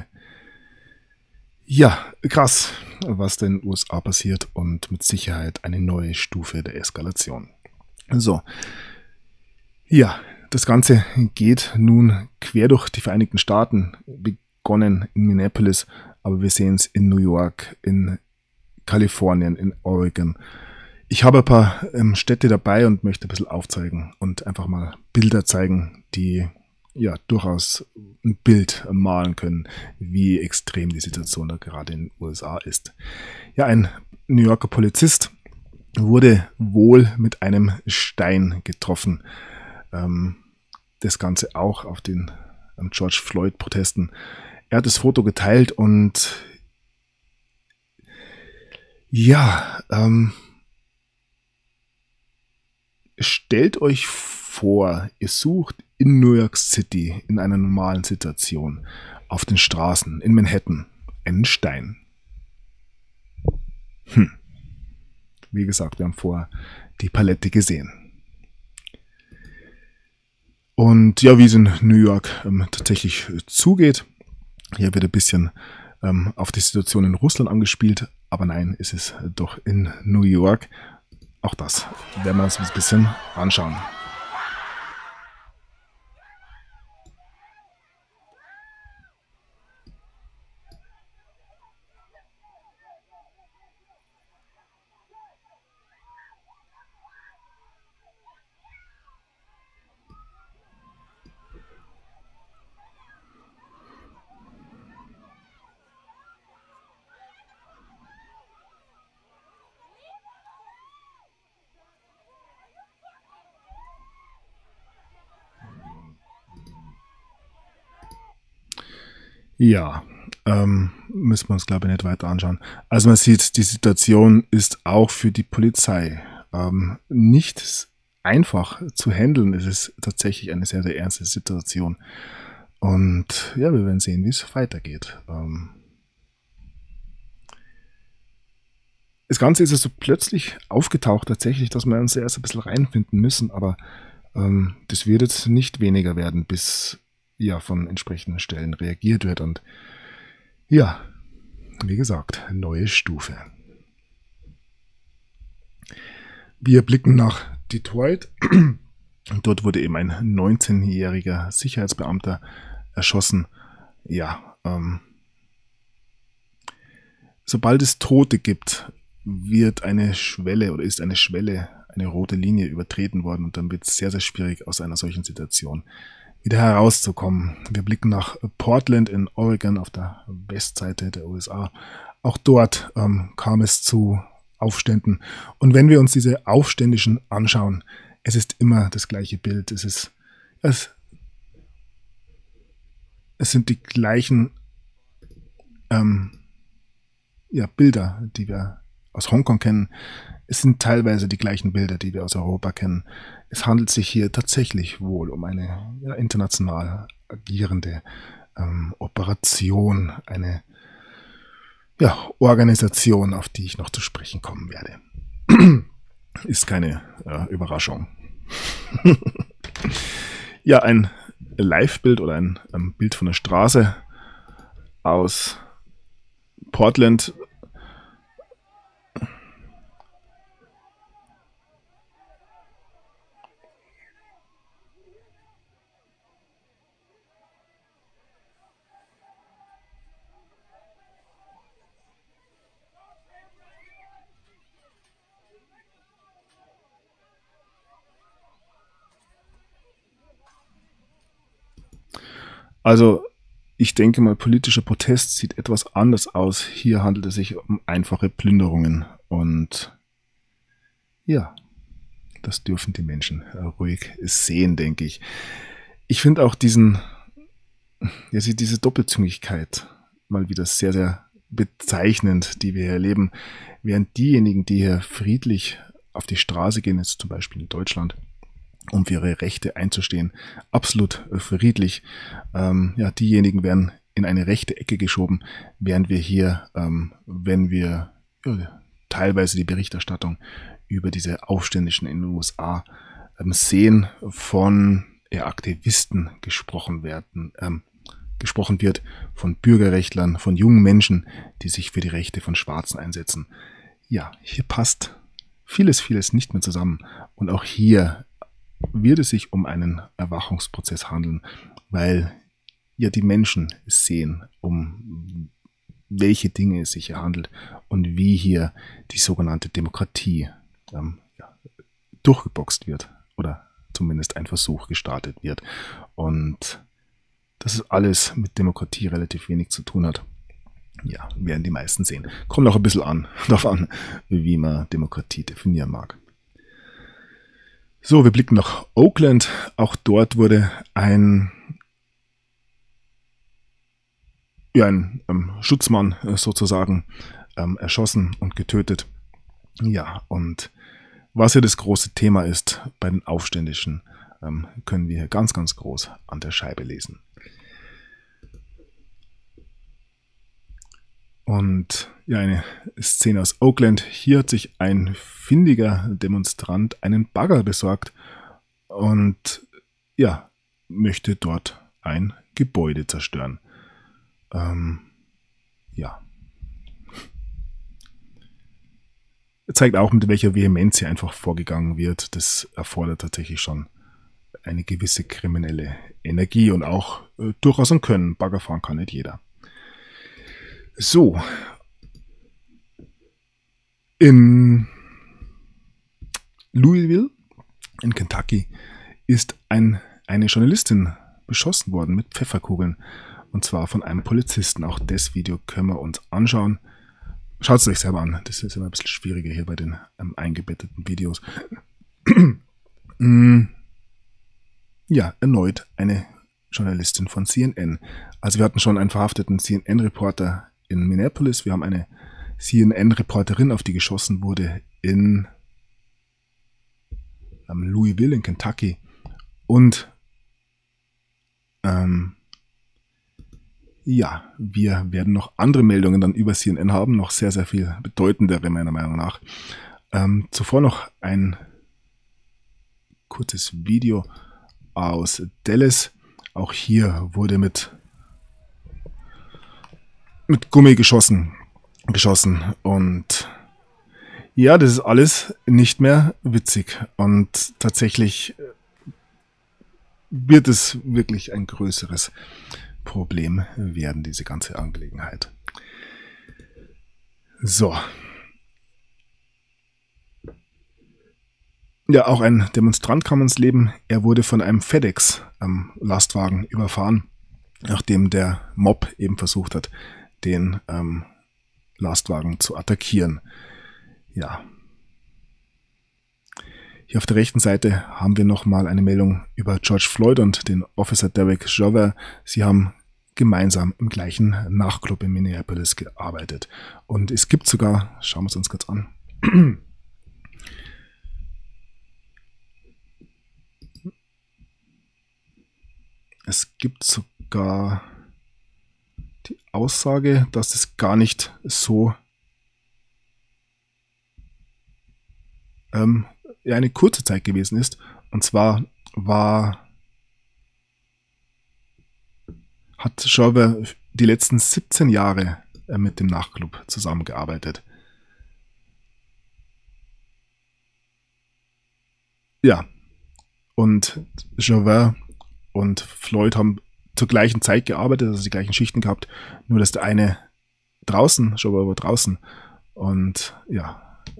krass, was in den USA passiert und mit Sicherheit eine neue Stufe der Eskalation. So, ja, das Ganze geht nun quer durch die Vereinigten Staaten, begonnen in Minneapolis, aber wir sehen es in New York, in Kalifornien, in Oregon. Ich habe ein paar Städte dabei und möchte ein bisschen aufzeigen und einfach mal Bilder zeigen, die durchaus ein Bild malen können, wie extrem die Situation da gerade in den USA ist. Ja, ein New Yorker Polizist wurde wohl mit einem Stein getroffen. Das Ganze auch auf den George Floyd-Protesten. Er hat das Foto geteilt und stellt euch vor, ihr sucht in New York City in einer normalen Situation auf den Straßen in Manhattan einen Stein. Wie gesagt, wir haben vorher die Palette gesehen. Und ja, wie es in New York tatsächlich zugeht, hier wird ein bisschen auf die Situation in Russland angespielt, aber nein, es ist doch in New York. Auch das werden wir uns ein bisschen anschauen. Ja, müssen wir uns, glaube ich, nicht weiter anschauen. Also man sieht, die Situation ist auch für die Polizei nicht einfach zu handeln. Es ist tatsächlich eine sehr, sehr ernste Situation. Und ja, wir werden sehen, wie es weitergeht. Das Ganze ist also plötzlich aufgetaucht tatsächlich, dass wir uns erst ein bisschen reinfinden müssen, aber das wird jetzt nicht weniger werden, bis von entsprechenden Stellen reagiert wird. Und ja, wie gesagt, neue Stufe. Wir blicken nach Detroit. Dort wurde eben ein 19-jähriger Sicherheitsbeamter erschossen. Ja, sobald es Tote gibt, wird eine Schwelle oder ist eine Schwelle, eine rote Linie übertreten worden und dann wird es sehr, sehr schwierig, aus einer solchen Situation wieder herauszukommen. Wir blicken nach Portland in Oregon auf der Westseite der USA. Auch dort kam es zu Aufständen. Und wenn wir uns diese Aufständischen anschauen, es ist immer das gleiche Bild. Es sind die gleichen Bilder, die wir aus Hongkong kennen. Es sind teilweise die gleichen Bilder, die wir aus Europa kennen. Es handelt sich hier tatsächlich wohl um eine international agierende Operation, eine Organisation, auf die ich noch zu sprechen kommen werde. Ist keine Überraschung. Ja, ein Live-Bild oder ein Bild von der Straße aus Portland. Also ich denke mal, politischer Protest sieht etwas anders aus. Hier handelt es sich um einfache Plünderungen. Und ja, das dürfen die Menschen ruhig sehen, denke ich. Ich finde auch diese Doppelzüngigkeit mal wieder sehr, sehr bezeichnend, die wir hier erleben. Während diejenigen, die hier friedlich auf die Straße gehen, jetzt zum Beispiel in Deutschland, um für ihre Rechte einzustehen, absolut friedlich. Diejenigen werden in eine rechte Ecke geschoben, während wir hier, wenn wir teilweise die Berichterstattung über diese Aufständischen in den USA sehen, von Aktivisten gesprochen wird, von Bürgerrechtlern, von jungen Menschen, die sich für die Rechte von Schwarzen einsetzen. Ja, hier passt vieles nicht mehr zusammen. Und auch hier wird es sich um einen Erwachungsprozess handeln, weil ja die Menschen sehen, um welche Dinge es sich hier handelt und wie hier die sogenannte Demokratie durchgeboxt wird oder zumindest ein Versuch gestartet wird. Und dass es alles mit Demokratie relativ wenig zu tun hat, ja, werden die meisten sehen. Kommt auch ein bisschen darauf an, wie man Demokratie definieren mag. So, wir blicken nach Oakland. Auch dort wurde ein Schutzmann sozusagen erschossen und getötet. Ja, und was hier das große Thema ist bei den Aufständischen, können wir hier ganz, ganz groß an der Scheibe lesen. Und ja, eine Szene aus Oakland. Hier hat sich ein findiger Demonstrant einen Bagger besorgt und ja, möchte dort ein Gebäude zerstören. Zeigt auch, mit welcher Vehemenz hier einfach vorgegangen wird. Das erfordert tatsächlich schon eine gewisse kriminelle Energie und auch durchaus ein Können. Bagger fahren kann nicht jeder. So, in Louisville, in Kentucky, ist eine Journalistin beschossen worden mit Pfefferkugeln. Und zwar von einem Polizisten. Auch das Video können wir uns anschauen. Schaut es euch selber an. Das ist immer ein bisschen schwieriger hier bei den eingebetteten Videos. Ja, erneut eine Journalistin von CNN. Also wir hatten schon einen verhafteten CNN-Reporter in Minneapolis. Wir haben eine CNN-Reporterin, auf die geschossen wurde in Louisville in Kentucky. Und wir werden noch andere Meldungen dann über CNN haben, noch sehr, sehr viel bedeutendere meiner Meinung nach. Zuvor noch ein kurzes Video aus Dallas. Auch hier wurde mit Gummi geschossen. Und ja, das ist alles nicht mehr witzig. Und tatsächlich wird es wirklich ein größeres Problem werden, diese ganze Angelegenheit. So. Ja, auch ein Demonstrant kam ins Leben. Er wurde von einem FedEx-Lastwagen überfahren, nachdem der Mob eben versucht hat, den Lastwagen zu attackieren. Ja. Hier auf der rechten Seite haben wir nochmal eine Meldung über George Floyd und den Officer Derek Chauvin. Sie haben gemeinsam im gleichen Nachtclub in Minneapolis gearbeitet. Und es gibt sogar, schauen wir es uns kurz an, es gibt sogar die Aussage, dass es gar nicht so eine kurze Zeit gewesen ist. Und zwar hat Chauvin die letzten 17 Jahre mit dem Nachtclub zusammengearbeitet. Ja, und Chauvin und Floyd haben zur gleichen Zeit gearbeitet, also die gleichen Schichten gehabt, nur dass der eine draußen, Chauvin war draußen und ja,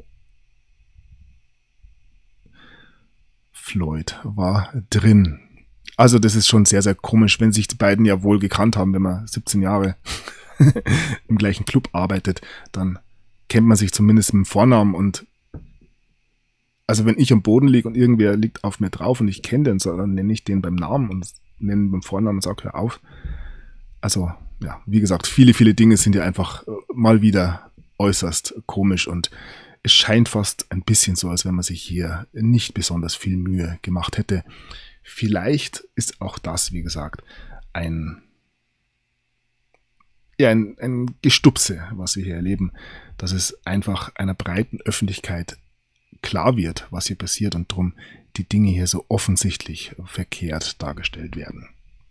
Floyd war drin. Also das ist schon sehr, sehr komisch, wenn sich die beiden ja wohl gekannt haben, wenn man 17 Jahre im gleichen Club arbeitet, dann kennt man sich zumindest mit dem Vornamen und also wenn ich am Boden liege und irgendwer liegt auf mir drauf und ich kenne den, so, dann nenne ich den beim Namen und nenne ihn beim Vornamen und sage, hör auf. Also ja, wie gesagt, viele, viele Dinge sind ja einfach mal wieder äußerst komisch und es scheint fast ein bisschen so, als wenn man sich hier nicht besonders viel Mühe gemacht hätte. Vielleicht ist auch das, wie gesagt, ein Gestupse, was wir hier erleben, dass es einfach einer breiten Öffentlichkeit klar wird, was hier passiert und drum die Dinge hier so offensichtlich verkehrt dargestellt werden.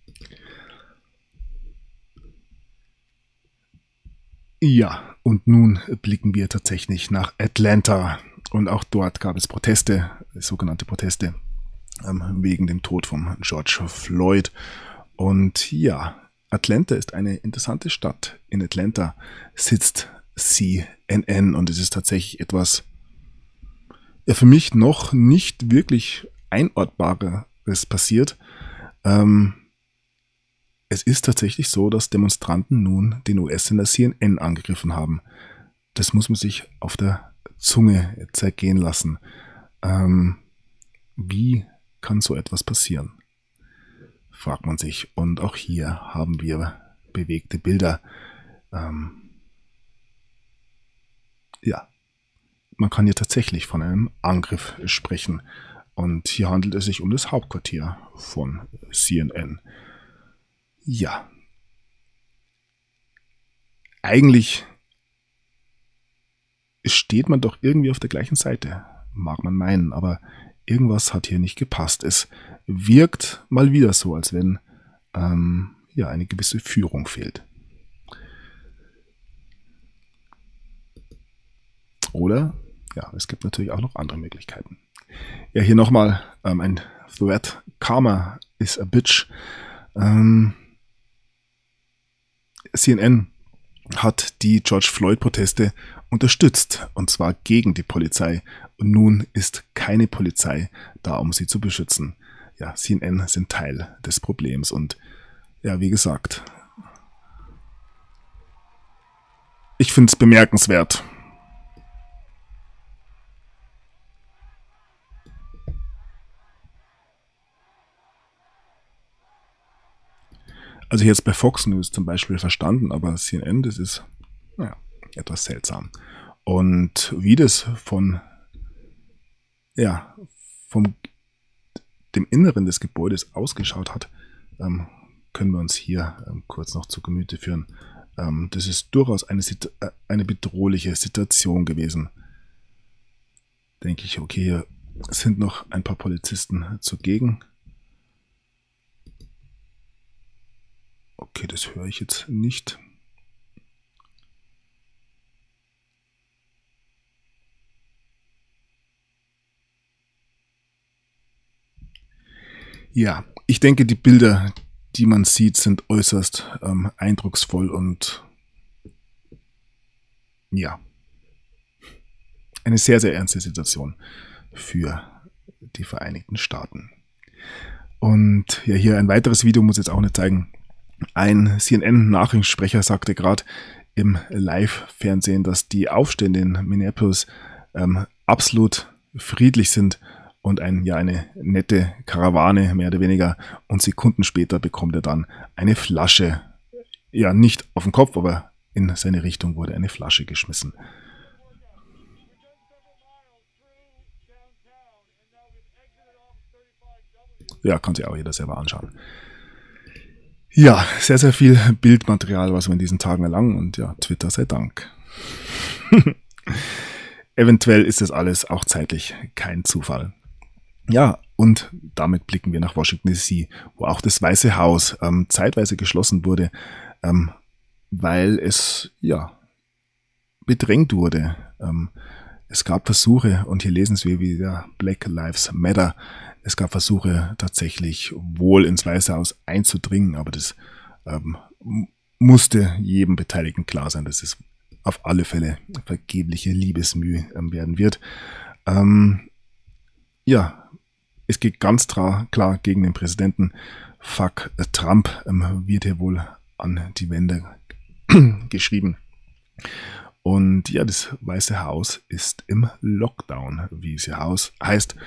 Ja, und nun blicken wir tatsächlich nach Atlanta und auch dort gab es Proteste, sogenannte Proteste, wegen dem Tod von George Floyd. Und ja, Atlanta ist eine interessante Stadt. In Atlanta sitzt CNN und es ist tatsächlich etwas, ja, für mich noch nicht wirklich Einordbares passiert. Es ist tatsächlich so, dass Demonstranten nun den US-Sender CNN angegriffen haben. Das muss man sich auf der Zunge zergehen lassen. Wie kann so etwas passieren? Fragt man sich. Und auch hier haben wir bewegte Bilder. Ja, man kann hier tatsächlich von einem Angriff sprechen. Und hier handelt es sich um das Hauptquartier von CNN. Ja, eigentlich steht man doch irgendwie auf der gleichen Seite, mag man meinen, aber irgendwas hat hier nicht gepasst. Es wirkt mal wieder so, als wenn ja eine gewisse Führung fehlt. Oder, ja, es gibt natürlich auch noch andere Möglichkeiten. Ja, hier nochmal ein Thread. Karma is a bitch. CNN hat die George Floyd-Proteste unterstützt, und zwar gegen die Polizei. Und nun ist keine Polizei da, um sie zu beschützen. Ja, CNN sind Teil des Problems. Und ja, wie gesagt, ich finde es bemerkenswert. Also jetzt bei Fox News zum Beispiel verstanden, aber CNN, das ist ja, etwas seltsam. Und wie das von dem Inneren des Gebäudes ausgeschaut hat, können wir uns hier kurz noch zu Gemüte führen. Das ist durchaus eine bedrohliche Situation gewesen. Denke ich, okay, hier sind noch ein paar Polizisten zugegen. Okay, das höre ich jetzt nicht. Ja, ich denke, die Bilder, die man sieht, sind äußerst eindrucksvoll und ja, eine sehr, sehr ernste Situation für die Vereinigten Staaten. Und ja, hier ein weiteres Video muss ich jetzt auch nicht zeigen. Ein CNN-Nachrichtensprecher sagte gerade im Live-Fernsehen, dass die Aufstände in Minneapolis absolut friedlich sind und eine nette Karawane, mehr oder weniger. Und Sekunden später bekommt er dann eine Flasche, ja nicht auf den Kopf, aber in seine Richtung wurde eine Flasche geschmissen. Ja, kann sich auch jeder selber anschauen. Ja, sehr, sehr viel Bildmaterial, was wir in diesen Tagen erlangen und ja, Twitter sei Dank. Eventuell ist das alles auch zeitlich kein Zufall. Ja, und damit blicken wir nach Washington DC, wo auch das Weiße Haus zeitweise geschlossen wurde, weil es ja bedrängt wurde. Es gab Versuche, und hier lesen wir wieder Black Lives Matter, es gab Versuche tatsächlich wohl ins Weiße Haus einzudringen, aber das musste jedem Beteiligten klar sein, dass es auf alle Fälle vergebliche Liebesmühe werden wird. Ja, es geht ganz klar gegen den Präsidenten. Fuck Trump wird hier wohl an die Wände geschrieben. Und ja, das Weiße Haus ist im Lockdown, wie es hier heißt.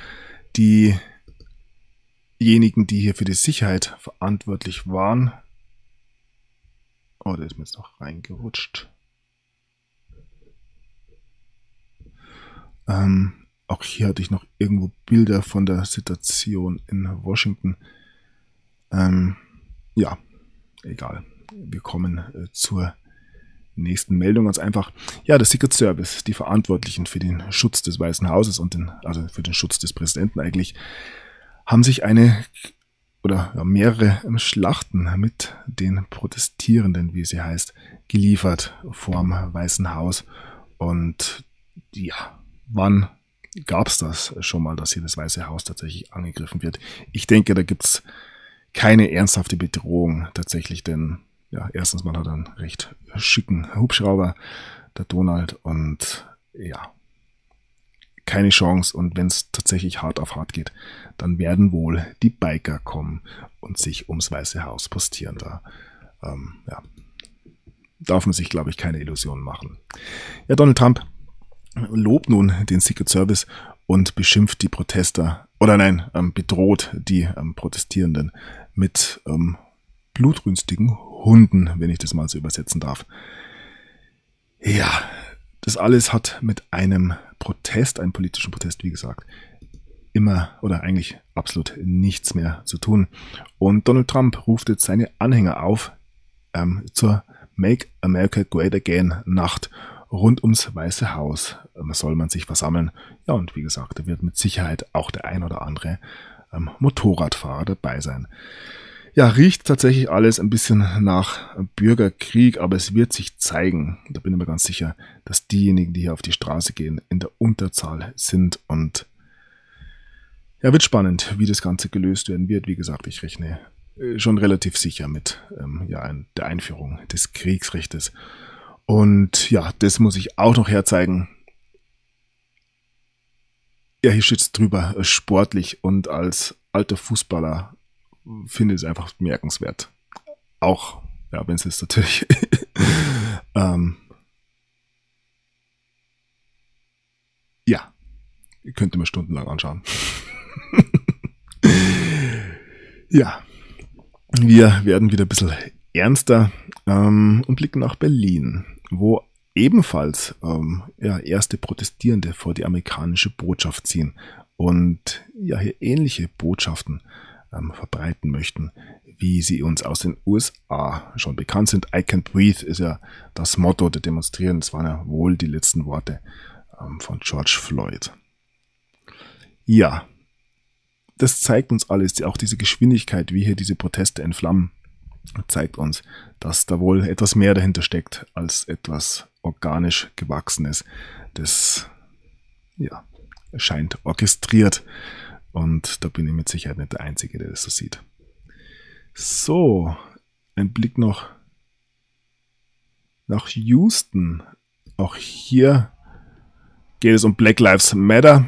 Diejenigen, die hier für die Sicherheit verantwortlich waren. Oh, der ist mir jetzt noch reingerutscht. Auch hier hatte ich noch irgendwo Bilder von der Situation in Washington. Ja, egal. Wir kommen zur nächsten Meldung. Ganz einfach. Ja, der Secret Service, die Verantwortlichen für den Schutz des Weißen Hauses und also für den Schutz des Präsidenten eigentlich, haben sich mehrere Schlachten mit den Protestierenden, wie sie heißt, geliefert vorm Weißen Haus. Und ja, wann gab es das schon mal, dass hier das Weiße Haus tatsächlich angegriffen wird? Ich denke, da gibt es keine ernsthafte Bedrohung tatsächlich, denn ja, erstens, man hat einen recht schicken Hubschrauber, der Donald, und ja, keine Chance. Und wenn es tatsächlich hart auf hart geht, dann werden wohl die Biker kommen und sich ums Weiße Haus postieren. Da ja, darf man sich, glaube ich, keine Illusionen machen. Ja, Donald Trump lobt nun den Secret Service und beschimpft die Protester, bedroht die Protestierenden mit blutrünstigen Hunden, wenn ich das mal so übersetzen darf. Ja, das alles hat mit einem politischen Protest, wie gesagt, immer oder eigentlich absolut nichts mehr zu tun. Und Donald Trump ruft jetzt seine Anhänger auf zur Make America Great Again Nacht rund ums Weiße Haus. Soll man sich versammeln. Ja, und wie gesagt, da wird mit Sicherheit auch der ein oder andere Motorradfahrer dabei sein. Ja, riecht tatsächlich alles ein bisschen nach Bürgerkrieg, aber es wird sich zeigen, da bin ich mir ganz sicher, dass diejenigen, die hier auf die Straße gehen, in der Unterzahl sind. Und ja, wird spannend, wie das Ganze gelöst werden wird. Wie gesagt, ich rechne schon relativ sicher mit der Einführung des Kriegsrechts. Und ja, das muss ich auch noch herzeigen. Ja, hier steht es drüber, sportlich, und als alter Fußballer finde ich es einfach bemerkenswert. Auch, ja, wenn es jetzt natürlich ja, könnte man stundenlang anschauen. Ja, wir werden wieder ein bisschen ernster und blicken nach Berlin, wo ebenfalls erste Protestierende vor die amerikanische Botschaft ziehen und ja hier ähnliche Botschaften verbreiten möchten, wie sie uns aus den USA schon bekannt sind. I can't breathe ist ja das Motto der Demonstrierenden. Das waren ja wohl die letzten Worte von George Floyd. Ja, das zeigt uns alles, auch diese Geschwindigkeit, wie hier diese Proteste entflammen, zeigt uns, dass da wohl etwas mehr dahinter steckt als etwas organisch Gewachsenes. Das ja, scheint orchestriert. Und da bin ich mit Sicherheit nicht der Einzige, der das so sieht. So, ein Blick noch nach Houston. Auch hier geht es um Black Lives Matter.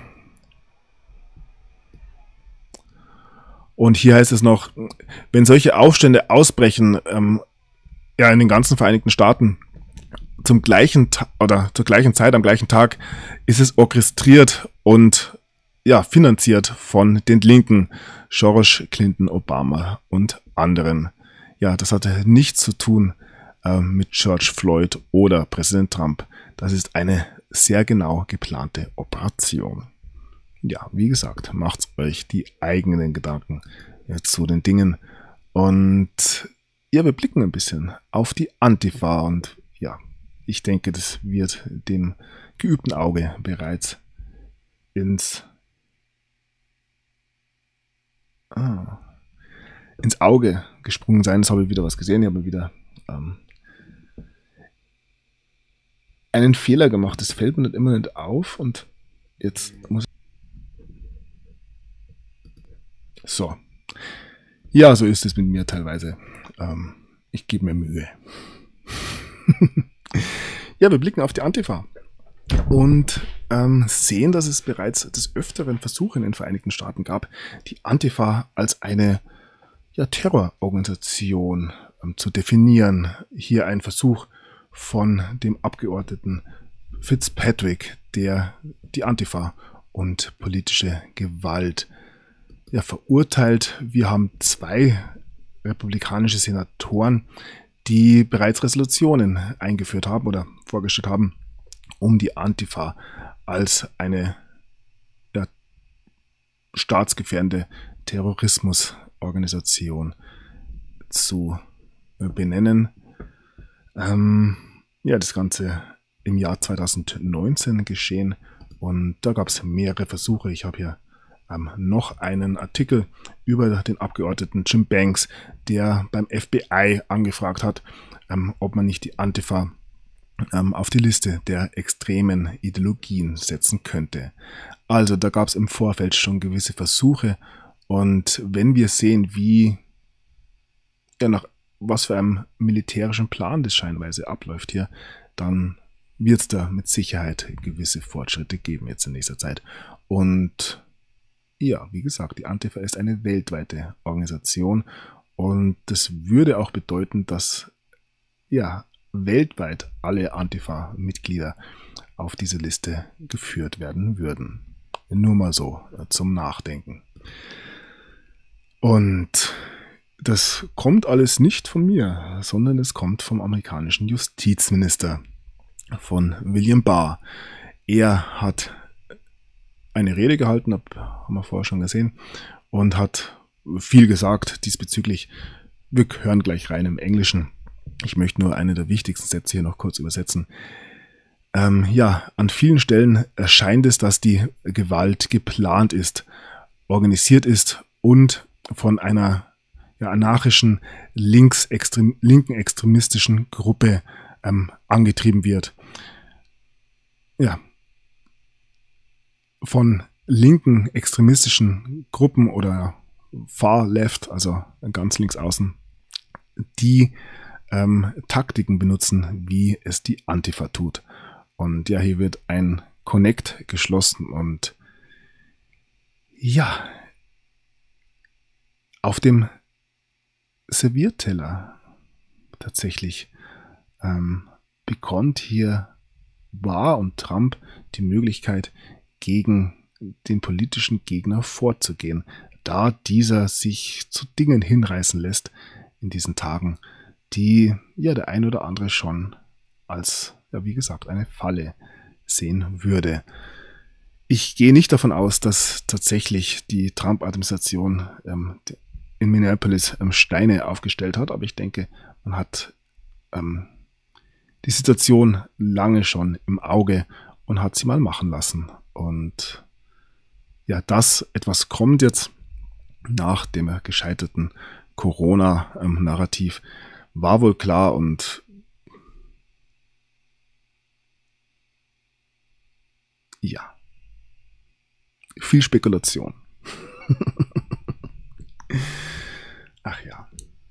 Und hier heißt es noch, wenn solche Aufstände ausbrechen, in den ganzen Vereinigten Staaten, zur gleichen Zeit, am gleichen Tag, ist es orchestriert und ja, finanziert von den Linken, Soros, Clinton, Obama und anderen. Ja, das hatte nichts zu tun mit George Floyd oder Präsident Trump. Das ist eine sehr genau geplante Operation. Ja, wie gesagt, macht euch die eigenen Gedanken zu den Dingen. Und ja, wir blicken ein bisschen auf die Antifa und ja, ich denke, das wird dem geübten Auge bereits ins Auge gesprungen sein. Jetzt habe ich wieder was gesehen. Ich habe wieder einen Fehler gemacht. Das fällt mir nicht immer nicht auf und jetzt muss so. Ja, so ist es mit mir teilweise. Ich gebe mir Mühe. Ja, wir blicken auf die Antifa und sehen, dass es bereits des Öfteren Versuche in den Vereinigten Staaten gab, die Antifa als eine Terrororganisation zu definieren. Hier ein Versuch von dem Abgeordneten Fitzpatrick, der die Antifa und politische Gewalt verurteilt. Wir haben 2 republikanische Senatoren, die bereits Resolutionen eingeführt haben oder vorgestellt haben, um die Antifa als eine staatsgefährdende Terrorismusorganisation zu benennen. Das Ganze im Jahr 2019 geschehen und da gab es mehrere Versuche. Ich habe hier noch einen Artikel über den Abgeordneten Jim Banks, der beim FBI angefragt hat, ob man nicht die Antifa auf die Liste der extremen Ideologien setzen könnte. Also da gab es im Vorfeld schon gewisse Versuche und wenn wir sehen, wie nach was für einem militärischen Plan das scheinweise abläuft hier, dann wird es da mit Sicherheit gewisse Fortschritte geben jetzt in nächster Zeit. Und ja, wie gesagt, die Antifa ist eine weltweite Organisation und das würde auch bedeuten, dass weltweit alle Antifa-Mitglieder auf diese Liste geführt werden würden. Nur mal so zum Nachdenken. Und das kommt alles nicht von mir, sondern es kommt vom amerikanischen Justizminister, von William Barr. Er hat eine Rede gehalten, haben wir vorher schon gesehen, und hat viel gesagt diesbezüglich. Wir hören gleich rein im Englischen. Ich möchte nur eine der wichtigsten Sätze hier noch kurz übersetzen. An vielen Stellen erscheint es, dass die Gewalt geplant ist, organisiert ist und von einer anarchischen, linken extremistischen Gruppe angetrieben wird. Ja, von linken extremistischen Gruppen oder far left, also ganz links außen, die Taktiken benutzen, wie es die Antifa tut. Und ja, hier wird ein Connect geschlossen und ja, auf dem Servierteller tatsächlich bekommt hier Barr und Trump die Möglichkeit, gegen den politischen Gegner vorzugehen, da dieser sich zu Dingen hinreißen lässt in diesen Tagen, die der ein oder andere schon als, wie gesagt, eine Falle sehen würde. Ich gehe nicht davon aus, dass tatsächlich die Trump-Administration in Minneapolis Steine aufgestellt hat, aber ich denke, man hat die Situation lange schon im Auge und hat sie mal machen lassen. Und ja, dass etwas kommt jetzt nach dem gescheiterten Corona-Narrativ, war wohl klar und ja, viel Spekulation. Ach ja.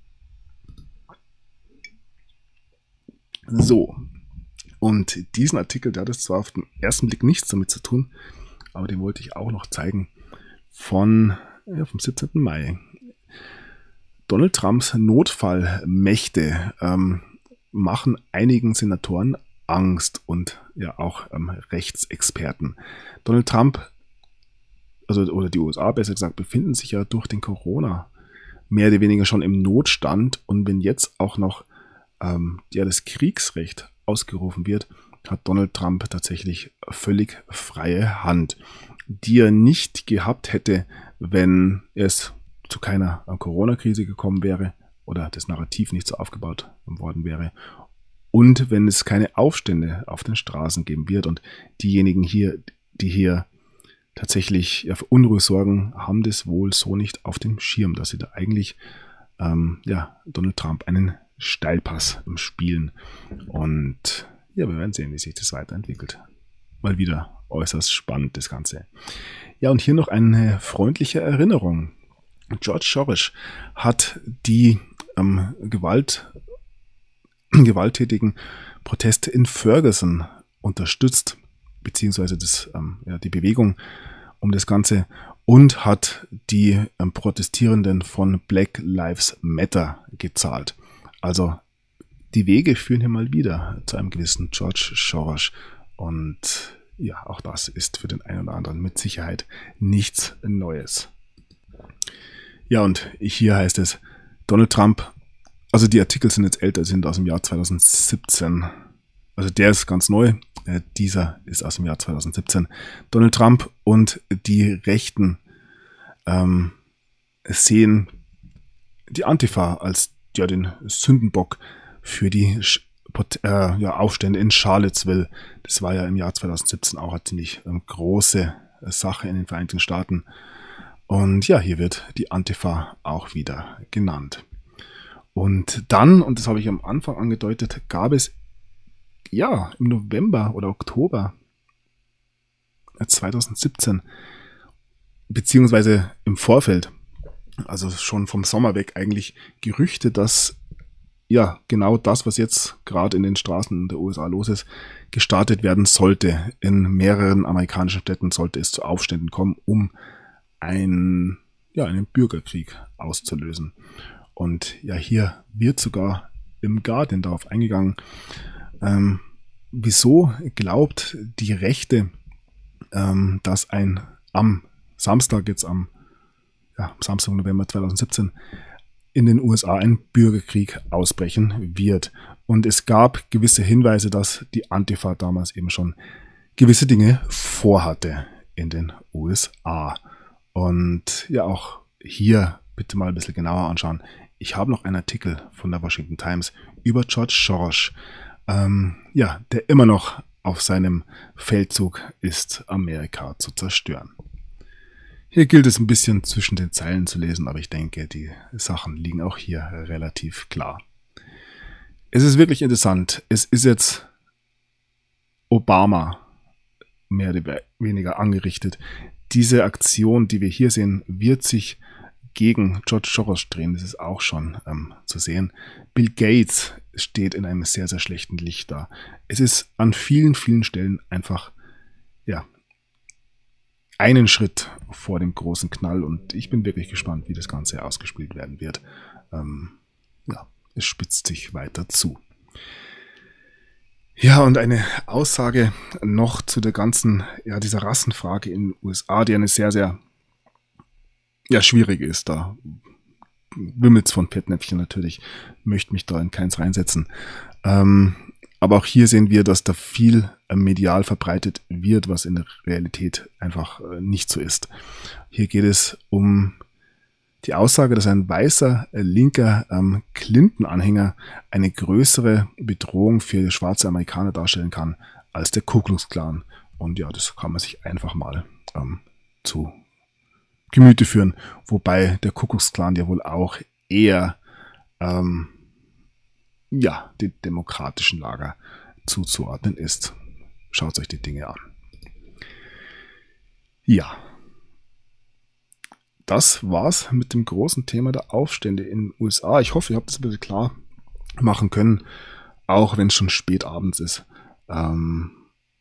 So, und diesen Artikel, der hat es zwar auf den ersten Blick nichts damit zu tun, aber den wollte ich auch noch zeigen, vom 17. Mai. Donald Trumps Notfallmächte machen einigen Senatoren Angst und ja auch Rechtsexperten. Donald Trump, oder die USA besser gesagt, befinden sich ja durch den Corona mehr oder weniger schon im Notstand, und wenn jetzt auch noch das Kriegsrecht ausgerufen wird, hat Donald Trump tatsächlich völlig freie Hand, die er nicht gehabt hätte, wenn es zu keiner Corona-Krise gekommen wäre oder das Narrativ nicht so aufgebaut worden wäre und wenn es keine Aufstände auf den Straßen geben wird. Und diejenigen hier, die hier tatsächlich für Unruhe sorgen, haben das wohl so nicht auf dem Schirm, dass sie da eigentlich Donald Trump einen Steilpass spielen. Und ja, wir werden sehen, wie sich das weiterentwickelt. Mal wieder äußerst spannend, das Ganze. Ja, und hier noch eine freundliche Erinnerung. George Soros hat die gewalttätigen Proteste in Ferguson unterstützt, beziehungsweise die Bewegung um das Ganze, und hat die Protestierenden von Black Lives Matter gezahlt. Also die Wege führen hier mal wieder zu einem gewissen George Soros, und ja, auch das ist für den einen oder anderen mit Sicherheit nichts Neues. Ja, und hier heißt es, Donald Trump, also die Artikel sind jetzt älter, sind aus dem Jahr 2017. Also der ist ganz neu, dieser ist aus dem Jahr 2017. Donald Trump und die Rechten sehen die Antifa als den Sündenbock für die Aufstände in Charlottesville. Das war ja im Jahr 2017 auch eine ziemlich große Sache in den Vereinigten Staaten. Und ja, hier wird die Antifa auch wieder genannt. Und dann, und das habe ich am Anfang angedeutet, gab es im November oder Oktober 2017, beziehungsweise im Vorfeld, also schon vom Sommer weg eigentlich, Gerüchte, dass genau das, was jetzt gerade in den Straßen der USA los ist, gestartet werden sollte. In mehreren amerikanischen Städten sollte es zu Aufständen kommen, um einen Bürgerkrieg auszulösen. Und ja, hier wird sogar im Guardian darauf eingegangen, wieso glaubt die Rechte, dass am Samstag, Samstag, November 2017, in den USA ein Bürgerkrieg ausbrechen wird. Und es gab gewisse Hinweise, dass die Antifa damals eben schon gewisse Dinge vorhatte in den USA. Und ja, auch hier bitte mal ein bisschen genauer anschauen. Ich habe noch einen Artikel von der Washington Times über George Soros, der immer noch auf seinem Feldzug ist, Amerika zu zerstören. Hier gilt es ein bisschen zwischen den Zeilen zu lesen, aber ich denke, die Sachen liegen auch hier relativ klar. Es ist wirklich interessant. Es ist jetzt Obama mehr oder weniger angerichtet. Diese Aktion, die wir hier sehen, wird sich gegen George Soros drehen. Das ist auch schon zu sehen. Bill Gates steht in einem sehr, sehr schlechten Licht da. Es ist an vielen, vielen Stellen einfach, einen Schritt vor dem großen Knall, und ich bin wirklich gespannt, wie das Ganze ausgespielt werden wird. Es spitzt sich weiter zu. Ja, und eine Aussage noch zu der ganzen, dieser Rassenfrage in den USA, die eine sehr, sehr schwierig ist. Da wimmelt's von Fettnäpfchen natürlich, möchte mich da in keins reinsetzen. Aber auch hier sehen wir, dass da viel medial verbreitet wird, was in der Realität einfach nicht so ist. Hier geht es um die Aussage, dass ein weißer, linker Clinton-Anhänger eine größere Bedrohung für schwarze Amerikaner darstellen kann als der Ku Klux Klan. Und ja, das kann man sich einfach mal zu Gemüte führen. Wobei der Ku Klux Klan ja wohl auch eher dem demokratischen Lager zuzuordnen ist. Schaut euch die Dinge an. Ja. Das war's mit dem großen Thema der Aufstände in den USA. Ich hoffe, ihr habt das ein bisschen klar machen können, auch wenn es schon spät abends ist. Für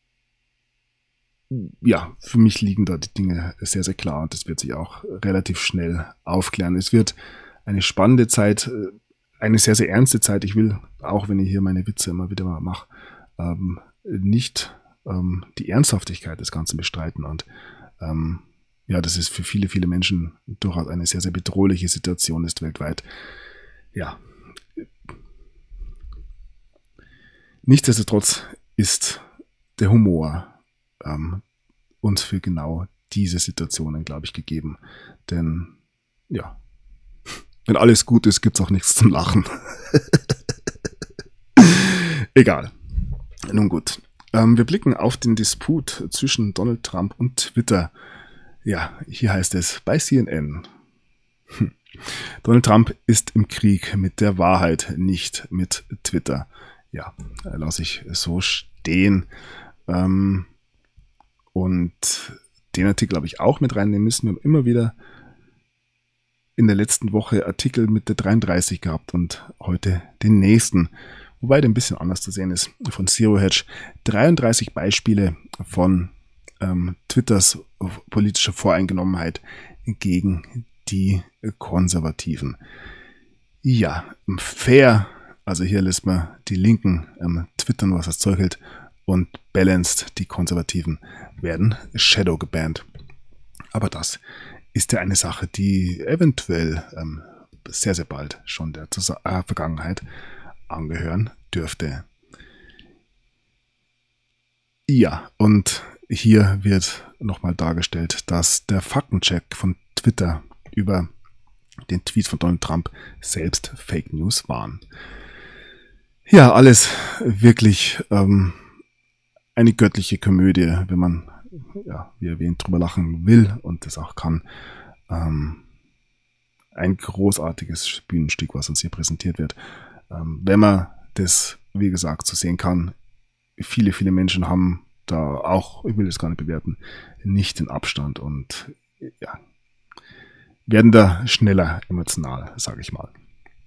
mich liegen da die Dinge sehr, sehr klar, und das wird sich auch relativ schnell aufklären. Es wird eine spannende Zeit, eine sehr, sehr ernste Zeit. Ich will, auch wenn ich hier meine Witze immer wieder mal mache, nicht die Ernsthaftigkeit des Ganzen bestreiten. Und ja, das ist für viele, viele Menschen durchaus eine sehr, sehr bedrohliche Situation ist weltweit. Ja. Nichtsdestotrotz ist der Humor uns für genau diese Situationen, glaube ich, gegeben. Denn, ja, wenn alles gut ist, gibt es auch nichts zum Lachen. Egal. Nun gut. Wir blicken auf den Disput zwischen Donald Trump und Twitter. Ja, hier heißt es bei CNN. Donald Trump ist im Krieg mit der Wahrheit, nicht mit Twitter. Ja, lasse ich so stehen. Und den Artikel habe ich auch mit reinnehmen müssen. Wir haben immer wieder in der letzten Woche Artikel mit der 33 gehabt und heute den nächsten. Wobei der ein bisschen anders zu sehen ist, von Zero Hedge. 33 Beispiele von Twitters politischer Voreingenommenheit gegen die Konservativen. Ja, fair, also hier lässt man die Linken twittern, was das Zeug hält, und balanced, die Konservativen, werden shadow gebannt. Aber das ist ja eine Sache, die eventuell sehr, sehr bald schon der Vergangenheit angehören dürfte. Ja, und hier wird nochmal dargestellt, dass der Faktencheck von Twitter über den Tweet von Donald Trump selbst Fake News waren. Ja, alles wirklich eine göttliche Komödie, wenn man, ja, wie erwähnt, drüber lachen will und das auch kann. Ein großartiges Bühnenstück, was uns hier präsentiert wird. Wenn man das, wie gesagt, so sehen kann, viele, viele Menschen haben da auch, ich will das gar nicht bewerten, nicht den Abstand und ja, werden da schneller emotional, sage ich mal.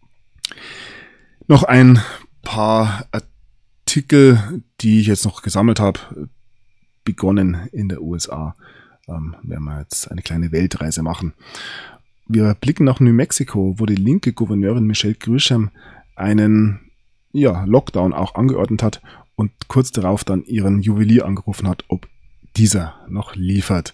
Noch ein paar Artikel, die ich jetzt noch gesammelt habe, begonnen in der USA. Werden wir jetzt eine kleine Weltreise machen. Wir blicken nach New Mexico, wo die linke Gouverneurin Michelle Grisham einen Lockdown auch angeordnet hat und kurz darauf dann ihren Juwelier angerufen hat, ob dieser noch liefert.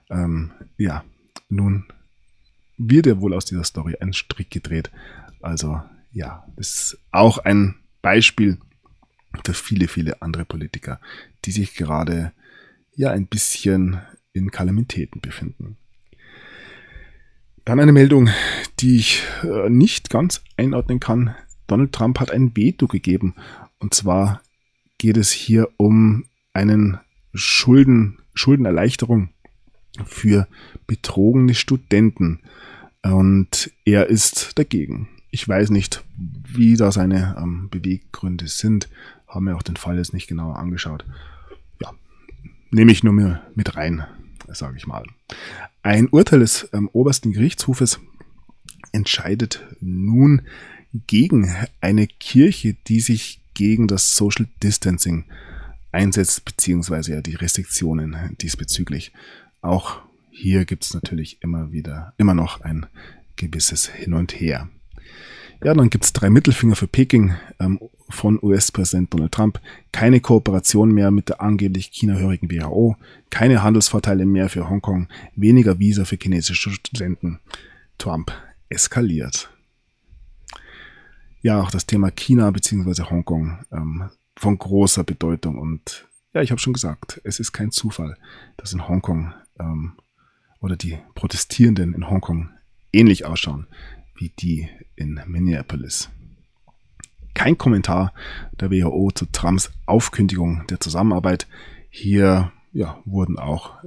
Nun wird ja wohl aus dieser Story ein Strick gedreht. Also ja, das ist auch ein Beispiel für viele, viele andere Politiker, die sich gerade ein bisschen in Kalamitäten befinden. Dann eine Meldung, die ich nicht ganz einordnen kann. Donald Trump hat ein Veto gegeben. Und zwar geht es hier um einen Schuldenerleichterung für betrogene Studenten. Und er ist dagegen. Ich weiß nicht, wie da seine Beweggründe sind. Haben wir auch den Fall jetzt nicht genauer angeschaut. Ja, nehme ich nur mit rein, sage ich mal. Ein Urteil des obersten Gerichtshofes entscheidet nun gegen eine Kirche, die sich gegen das Social Distancing einsetzt, beziehungsweise ja die Restriktionen diesbezüglich. Auch hier gibt es natürlich immer noch ein gewisses Hin und Her. Ja, dann gibt es 3 Mittelfinger für Peking von US-Präsident Donald Trump. Keine Kooperation mehr mit der angeblich China-hörigen WHO. Keine Handelsvorteile mehr für Hongkong. Weniger Visa für chinesische Studenten. Trump eskaliert. Ja, auch das Thema China bzw. Hongkong von großer Bedeutung. Und ja, ich habe schon gesagt, es ist kein Zufall, dass in Hongkong oder die Protestierenden in Hongkong ähnlich ausschauen wie die in Minneapolis. Kein Kommentar der WHO zu Trumps Aufkündigung der Zusammenarbeit. Hier wurden auch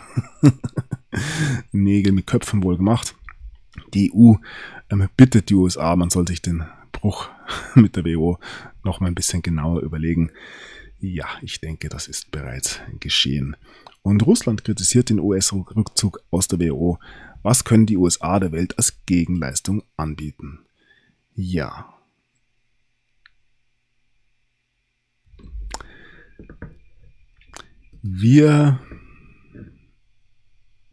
Nägel mit Köpfen wohl gemacht. Die EU bittet die USA, man soll sich den Bruch mit der WHO noch mal ein bisschen genauer überlegen. Ja, ich denke, das ist bereits geschehen. Und Russland kritisiert den US-Rückzug aus der WHO. Was können die USA der Welt als Gegenleistung anbieten? Ja. Wir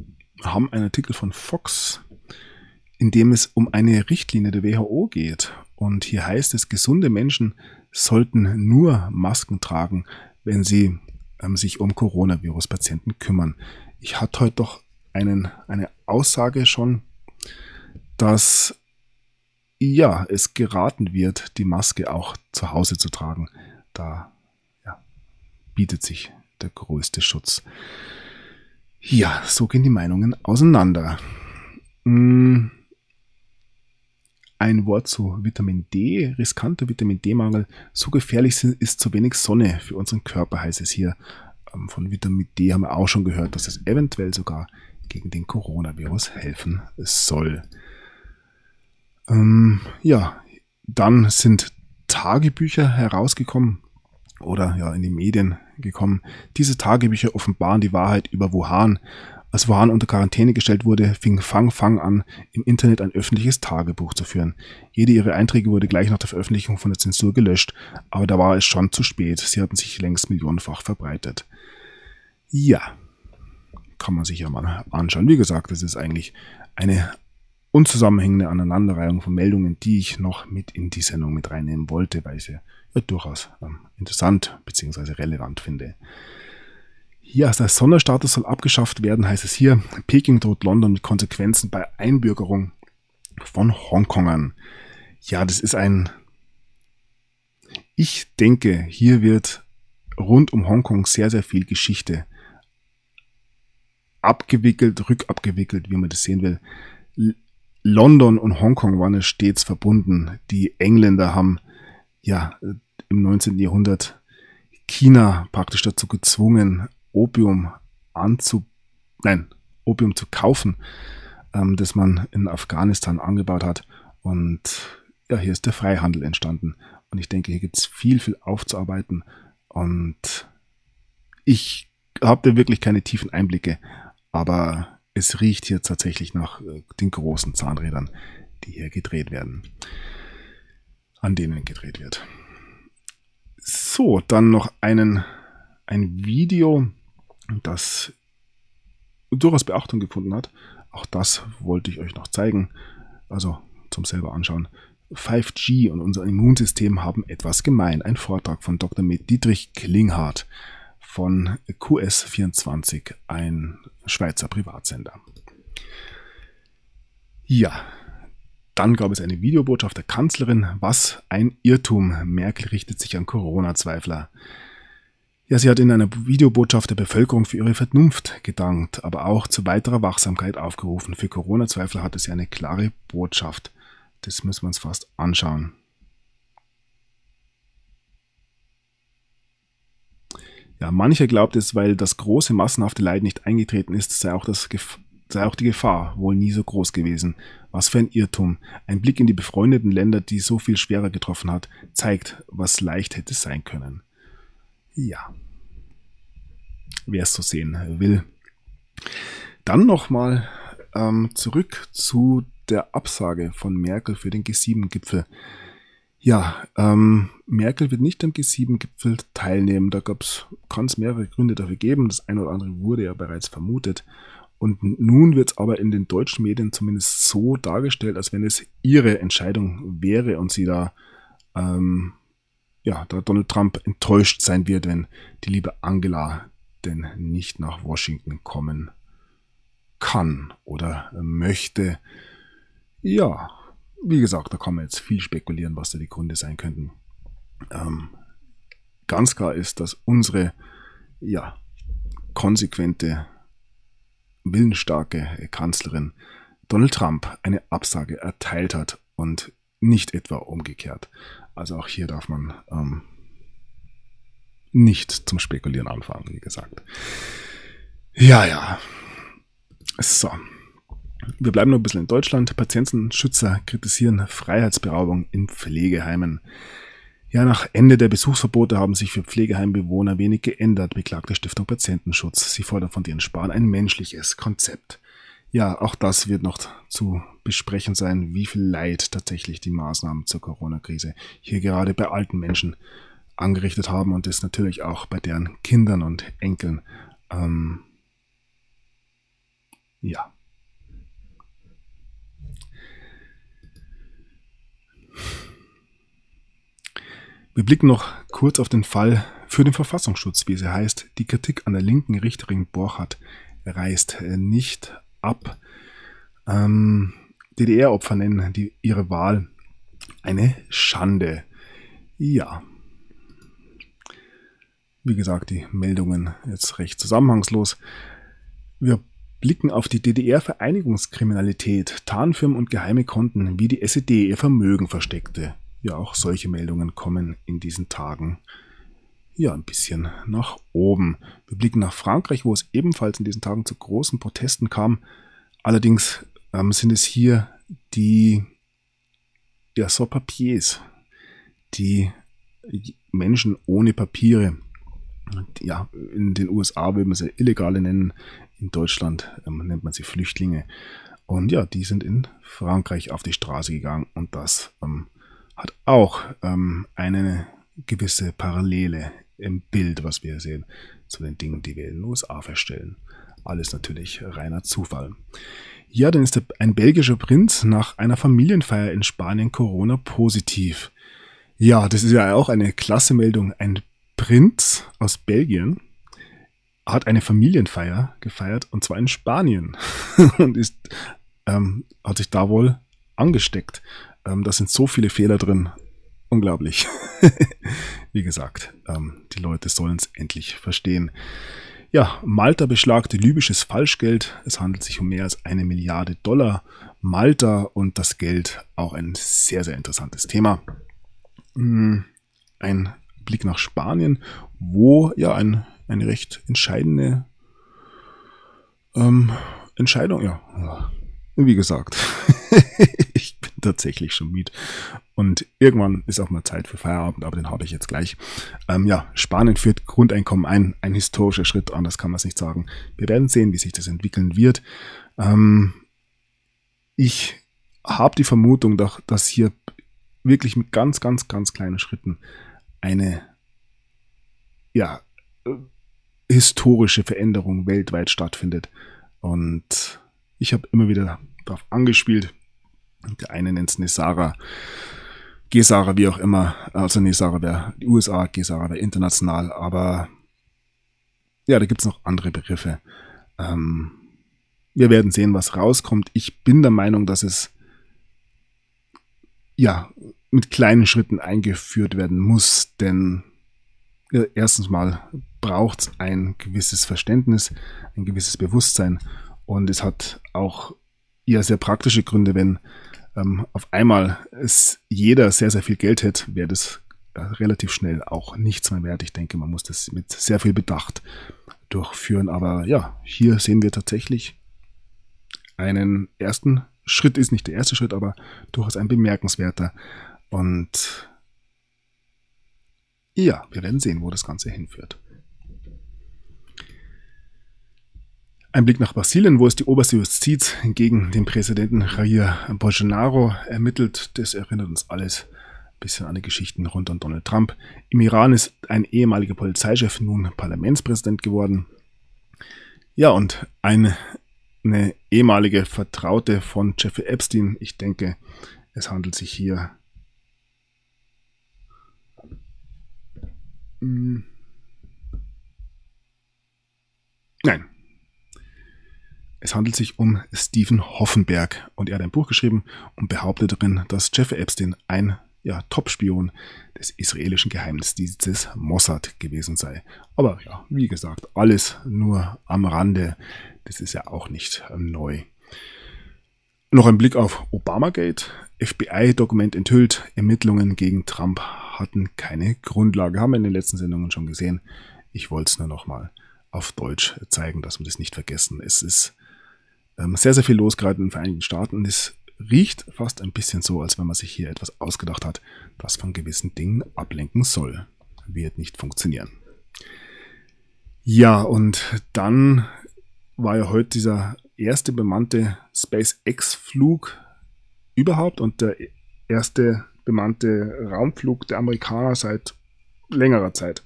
haben einen Artikel von Fox, in dem es um eine Richtlinie der WHO geht. Und hier heißt es, gesunde Menschen sollten nur Masken tragen, wenn sie sich um Coronavirus-Patienten kümmern. Ich hatte heute doch eine Aussage schon, dass ja, es geraten wird, die Maske auch zu Hause zu tragen. Da bietet sich der größte Schutz. Ja, so gehen die Meinungen auseinander. Ein Wort zu Vitamin D, riskanter Vitamin D-Mangel. So gefährlich ist zu wenig Sonne für unseren Körper, heißt es hier. Von Vitamin D haben wir auch schon gehört, dass es eventuell sogar gegen den Coronavirus helfen soll. Dann sind Tagebücher herausgekommen oder in die Medien gekommen. Diese Tagebücher offenbaren die Wahrheit über Wuhan. Als Wuhan unter Quarantäne gestellt wurde, fing Fang an, im Internet ein öffentliches Tagebuch zu führen. Jede ihrer Einträge wurde gleich nach der Veröffentlichung von der Zensur gelöscht, aber da war es schon zu spät. Sie hatten sich längst millionenfach verbreitet. Ja, kann man sich ja mal anschauen. Wie gesagt, es ist eigentlich eine unzusammenhängende Aneinanderreihung von Meldungen, die ich noch mit in die Sendung mit reinnehmen wollte, weil ich sie durchaus interessant bzw. relevant finde. Hier, der Sonderstatus soll abgeschafft werden, heißt es hier. Peking droht London mit Konsequenzen bei Einbürgerung von Hongkongern. Ja, das ist ich denke, hier wird rund um Hongkong sehr, sehr viel Geschichte abgewickelt, rückabgewickelt, wie man das sehen will. London und Hongkong waren ja stets verbunden. Die Engländer haben im 19. Jahrhundert China praktisch dazu gezwungen, Opium zu kaufen, das man in Afghanistan angebaut hat. Und ja, hier ist der Freihandel entstanden. Und ich denke, hier gibt es viel, viel aufzuarbeiten. Und ich habe da wirklich keine tiefen Einblicke, aber es riecht hier tatsächlich nach den großen Zahnrädern, die hier gedreht werden, an denen gedreht wird. So, dann noch ein Video, das durchaus Beachtung gefunden hat. Auch das wollte ich euch noch zeigen, also zum selber anschauen. 5G und unser Immunsystem haben etwas gemein. Ein Vortrag von Dr. Med Dietrich Klinghardt von QS24, ein Schweizer Privatsender. Ja, dann gab es eine Videobotschaft der Kanzlerin. Was ein Irrtum. Merkel richtet sich an Corona-Zweifler. Ja, sie hat in einer Videobotschaft der Bevölkerung für ihre Vernunft gedankt, aber auch zu weiterer Wachsamkeit aufgerufen. Für Corona-Zweifler hatte sie eine klare Botschaft. Das müssen wir uns fast anschauen. Ja, mancher glaubt es, weil das große massenhafte Leid nicht eingetreten ist, sei auch die Gefahr wohl nie so groß gewesen. Was für ein Irrtum. Ein Blick in die befreundeten Länder, die so viel schwerer getroffen hat, zeigt, was leicht hätte sein können. Ja, wer es so sehen will. Dann nochmal zurück zu der Absage von Merkel für den G7-Gipfel. Ja, Merkel wird nicht am G7-Gipfel teilnehmen. Da kann es mehrere Gründe dafür geben. Das eine oder andere wurde ja bereits vermutet. Und nun wird es aber in den deutschen Medien zumindest so dargestellt, als wenn es ihre Entscheidung wäre und sie da Donald Trump enttäuscht sein wird, wenn die liebe Angela denn nicht nach Washington kommen kann oder möchte. Ja, wie gesagt, da kann man jetzt viel spekulieren, was da die Gründe sein könnten. Ganz klar ist, dass unsere konsequente, willensstarke Kanzlerin Donald Trump eine Absage erteilt hat und nicht etwa umgekehrt. Also auch hier darf man nicht zum Spekulieren anfangen, wie gesagt. Ja. So. Wir bleiben noch ein bisschen in Deutschland. Patientenschützer kritisieren Freiheitsberaubung in Pflegeheimen. Ja, nach Ende der Besuchsverbote haben sich für Pflegeheimbewohner wenig geändert, beklagt die Stiftung Patientenschutz. Sie fordern von den Sparen ein menschliches Konzept. Ja, auch das wird noch zu besprechen sein, wie viel Leid tatsächlich die Maßnahmen zur Corona-Krise hier gerade bei alten Menschen angerichtet haben und das natürlich auch bei deren Kindern und Enkeln. Wir blicken noch kurz auf den Fall für den Verfassungsschutz, wie es heißt. Die Kritik an der linken Richterin Borchardt reißt nicht ab. DDR-Opfer nennen ihre Wahl eine Schande. Ja. Wie gesagt, die Meldungen jetzt recht zusammenhangslos. Wir blicken auf die DDR-Vereinigungskriminalität, Tarnfirmen und geheime Konten, wie die SED ihr Vermögen versteckte. Ja, auch solche Meldungen kommen in diesen Tagen ja ein bisschen nach oben. Wir blicken nach Frankreich, wo es ebenfalls in diesen Tagen zu großen Protesten kam. Allerdings sind es hier die Sans-Papiers, die Menschen ohne Papiere. Ja, in den USA würde man sie Illegale nennen, in Deutschland nennt man sie Flüchtlinge. Und ja, die sind in Frankreich auf die Straße gegangen und das hat auch eine gewisse Parallele im Bild, was wir sehen, zu den Dingen, die wir in den USA feststellen. Alles natürlich reiner Zufall. Ja, dann ist ein belgischer Prinz nach einer Familienfeier in Spanien Corona-positiv. Ja, das ist ja auch eine klasse Meldung. Ein Prinz aus Belgien hat eine Familienfeier gefeiert, und zwar in Spanien, und hat sich da wohl angesteckt. Da sind so viele Fehler drin. Unglaublich. Wie gesagt, die Leute sollen es endlich verstehen. Ja, Malta beschlagte libysches Falschgeld. Es handelt sich um mehr als 1 Milliarde $. Malta und das Geld, auch ein sehr, sehr interessantes Thema. Ein Blick nach Spanien, wo ja eine recht entscheidende Entscheidung, ja, wie gesagt, ich bin tatsächlich schon müde. Und irgendwann ist auch mal Zeit für Feierabend, aber den habe ich jetzt gleich. Ja, Spanien führt Grundeinkommen ein historischer Schritt, anders kann man es nicht sagen. Wir werden sehen, wie sich das entwickeln wird. Ich habe die Vermutung, dass hier wirklich mit ganz, ganz, ganz kleinen Schritten eine historische Veränderung weltweit stattfindet. Und ich habe immer wieder darauf angespielt. Der eine nennt es Nesara, Gesara, wie auch immer. Also Nesara wäre die USA, Gesara wäre international. Aber ja, da gibt es noch andere Begriffe. Wir werden sehen, was rauskommt. Ich bin der Meinung, dass es ja mit kleinen Schritten eingeführt werden muss, denn erstens mal braucht es ein gewisses Verständnis, ein gewisses Bewusstsein, und es hat auch eher sehr praktische Gründe. Wenn auf einmal jeder sehr, sehr viel Geld hätte, wäre das relativ schnell auch nichts mehr wert. Ich denke, man muss das mit sehr viel Bedacht durchführen, aber ja, hier sehen wir tatsächlich einen ersten Schritt, ist nicht der erste Schritt, aber durchaus ein bemerkenswerter. Und ja, wir werden sehen, wo das Ganze hinführt. Ein Blick nach Brasilien, wo es die oberste Justiz gegen den Präsidenten Jair Bolsonaro ermittelt. Das erinnert uns alles ein bisschen an die Geschichten rund um Donald Trump. Im Iran ist ein ehemaliger Polizeichef nun Parlamentspräsident geworden. Ja, und eine ehemalige Vertraute von Jeffrey Epstein. Ich denke, es handelt sich hier Es handelt sich um Steven Hoffenberg, und er hat ein Buch geschrieben und behauptet darin, dass Jeffrey Epstein ein Top-Spion des israelischen Geheimdienstes Mossad gewesen sei. Aber ja, wie gesagt, alles nur am Rande. Das ist ja auch nicht neu. Noch ein Blick auf Obamagate. FBI-Dokument enthüllt, Ermittlungen gegen Trump hatten keine Grundlage. Haben wir in den letzten Sendungen schon gesehen. Ich wollte es nur noch mal auf Deutsch zeigen, dass wir das nicht vergessen. Es ist sehr, sehr viel los gerade in den Vereinigten Staaten. Es riecht fast ein bisschen so, als wenn man sich hier etwas ausgedacht hat, das von gewissen Dingen ablenken soll. Wird nicht funktionieren. Ja, und dann war ja heute dieser erste bemannte SpaceX-Flug überhaupt und der erste bemannte Raumflug der Amerikaner seit längerer Zeit.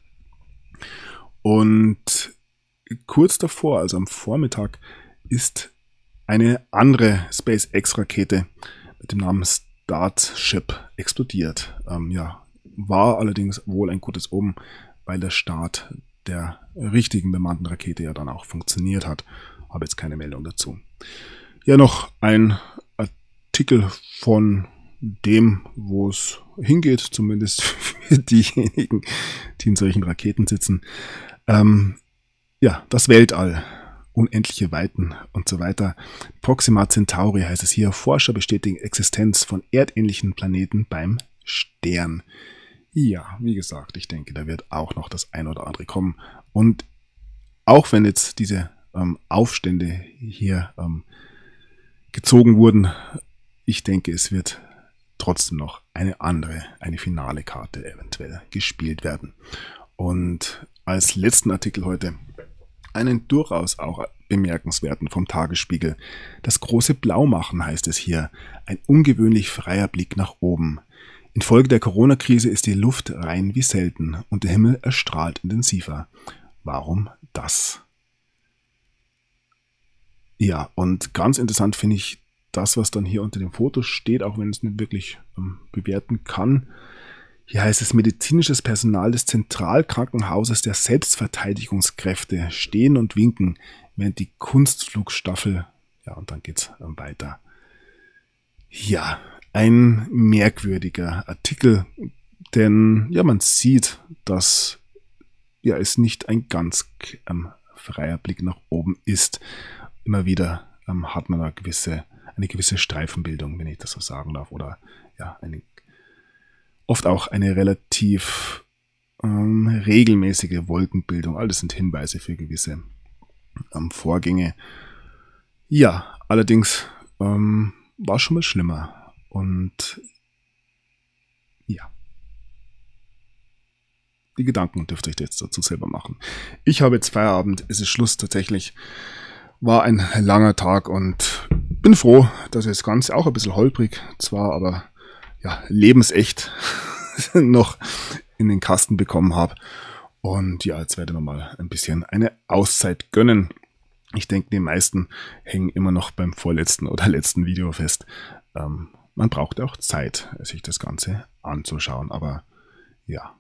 Und kurz davor, also am Vormittag, ist eine andere SpaceX-Rakete mit dem Namen Starship explodiert. war allerdings wohl ein gutes Omen, weil der Start der richtigen bemannten Rakete ja dann auch funktioniert hat. Habe jetzt keine Meldung dazu. Ja, noch ein Artikel von dem, wo es hingeht, zumindest für diejenigen, die in solchen Raketen sitzen. Ja, das Weltall, unendliche Weiten und so weiter. Proxima Centauri heißt es hier. Forscher bestätigen Existenz von erdähnlichen Planeten beim Stern. Ja, wie gesagt, ich denke, da wird auch noch das ein oder andere kommen. Und auch wenn jetzt diese Aufstände hier gezogen wurden, ich denke, es wird trotzdem noch eine finale Karte eventuell gespielt werden. Und als letzten Artikel heute einen durchaus auch bemerkenswerten vom Tagesspiegel. Das große Blaumachen heißt es hier. Ein ungewöhnlich freier Blick nach oben. Infolge der Corona-Krise ist die Luft rein wie selten und der Himmel erstrahlt intensiver. Warum das? Ja, und ganz interessant finde ich das, was dann hier unter dem Foto steht, auch wenn es nicht wirklich bewerten kann. Hier heißt es, medizinisches Personal des Zentralkrankenhauses der Selbstverteidigungskräfte stehen und winken, während die Kunstflugstaffel, ja, und dann geht's weiter. Ja, ein merkwürdiger Artikel, denn ja, man sieht, dass ja es nicht ein ganz freier Blick nach oben ist. Immer wieder hat man da eine gewisse Streifenbildung, wenn ich das so sagen darf, oder ja, oft auch eine relativ regelmäßige Wolkenbildung. Alles sind Hinweise für gewisse Vorgänge. Ja, allerdings war schon mal schlimmer. Und ja, die Gedanken dürft ihr euch jetzt dazu selber machen. Ich habe jetzt Feierabend, es ist Schluss tatsächlich. War ein langer Tag und bin froh, dass ich das Ganze auch ein bisschen holprig, zwar aber ja, lebensecht noch in den Kasten bekommen habe. Und ja, jetzt werde ich mir mal ein bisschen eine Auszeit gönnen. Ich denke, die meisten hängen immer noch beim vorletzten oder letzten Video fest. Man braucht auch Zeit, sich das Ganze anzuschauen. Aber ja,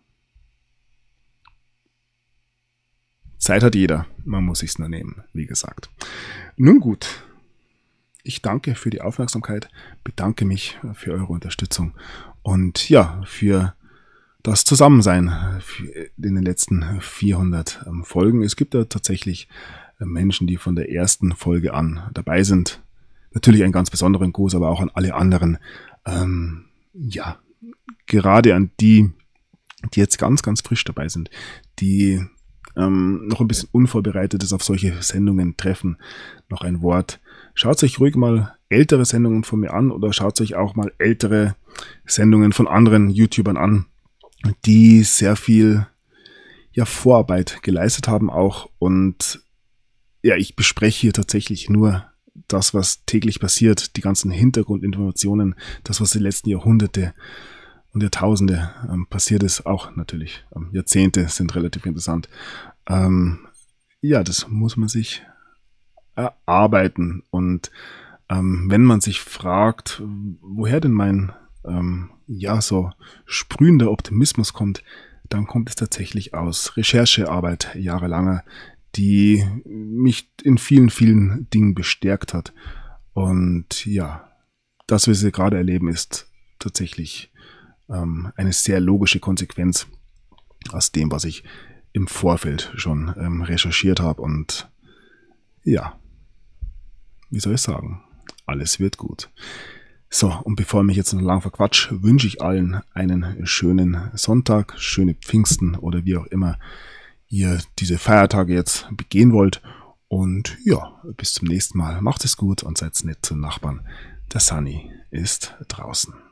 Zeit hat jeder. Man muss sich's nur nehmen, wie gesagt. Nun gut. Ich danke für die Aufmerksamkeit, bedanke mich für eure Unterstützung und ja, für das Zusammensein in den letzten 400 Folgen. Es gibt ja tatsächlich Menschen, die von der ersten Folge an dabei sind. Natürlich einen ganz besonderen Gruß, aber auch an alle anderen. Ja, gerade an die jetzt ganz, ganz frisch dabei sind, die noch ein bisschen Unvorbereitetes auf solche Sendungen treffen. Noch ein Wort. Schaut euch ruhig mal ältere Sendungen von mir an oder schaut euch auch mal ältere Sendungen von anderen YouTubern an, die sehr viel Vorarbeit geleistet haben auch. Und ja, ich bespreche hier tatsächlich nur das, was täglich passiert, die ganzen Hintergrundinformationen, das, was die letzten Jahrhunderte und Jahrtausende passiert ist, auch natürlich Jahrzehnte sind relativ interessant. Ja, das muss man sich erarbeiten. Und wenn man sich fragt, woher denn mein so sprühender Optimismus kommt, dann kommt es tatsächlich aus Recherchearbeit jahrelanger, die mich in vielen, vielen Dingen bestärkt hat. Und ja, das, was wir gerade erleben, ist tatsächlich eine sehr logische Konsequenz aus dem, was ich im Vorfeld schon recherchiert habe. Und ja, wie soll ich sagen, alles wird gut. So, und bevor ich mich jetzt noch lang verquatsch, wünsche ich allen einen schönen Sonntag, schöne Pfingsten oder wie auch immer ihr diese Feiertage jetzt begehen wollt. Und ja, bis zum nächsten Mal. Macht es gut und seid nett zu den Nachbarn. Der Sunny ist draußen.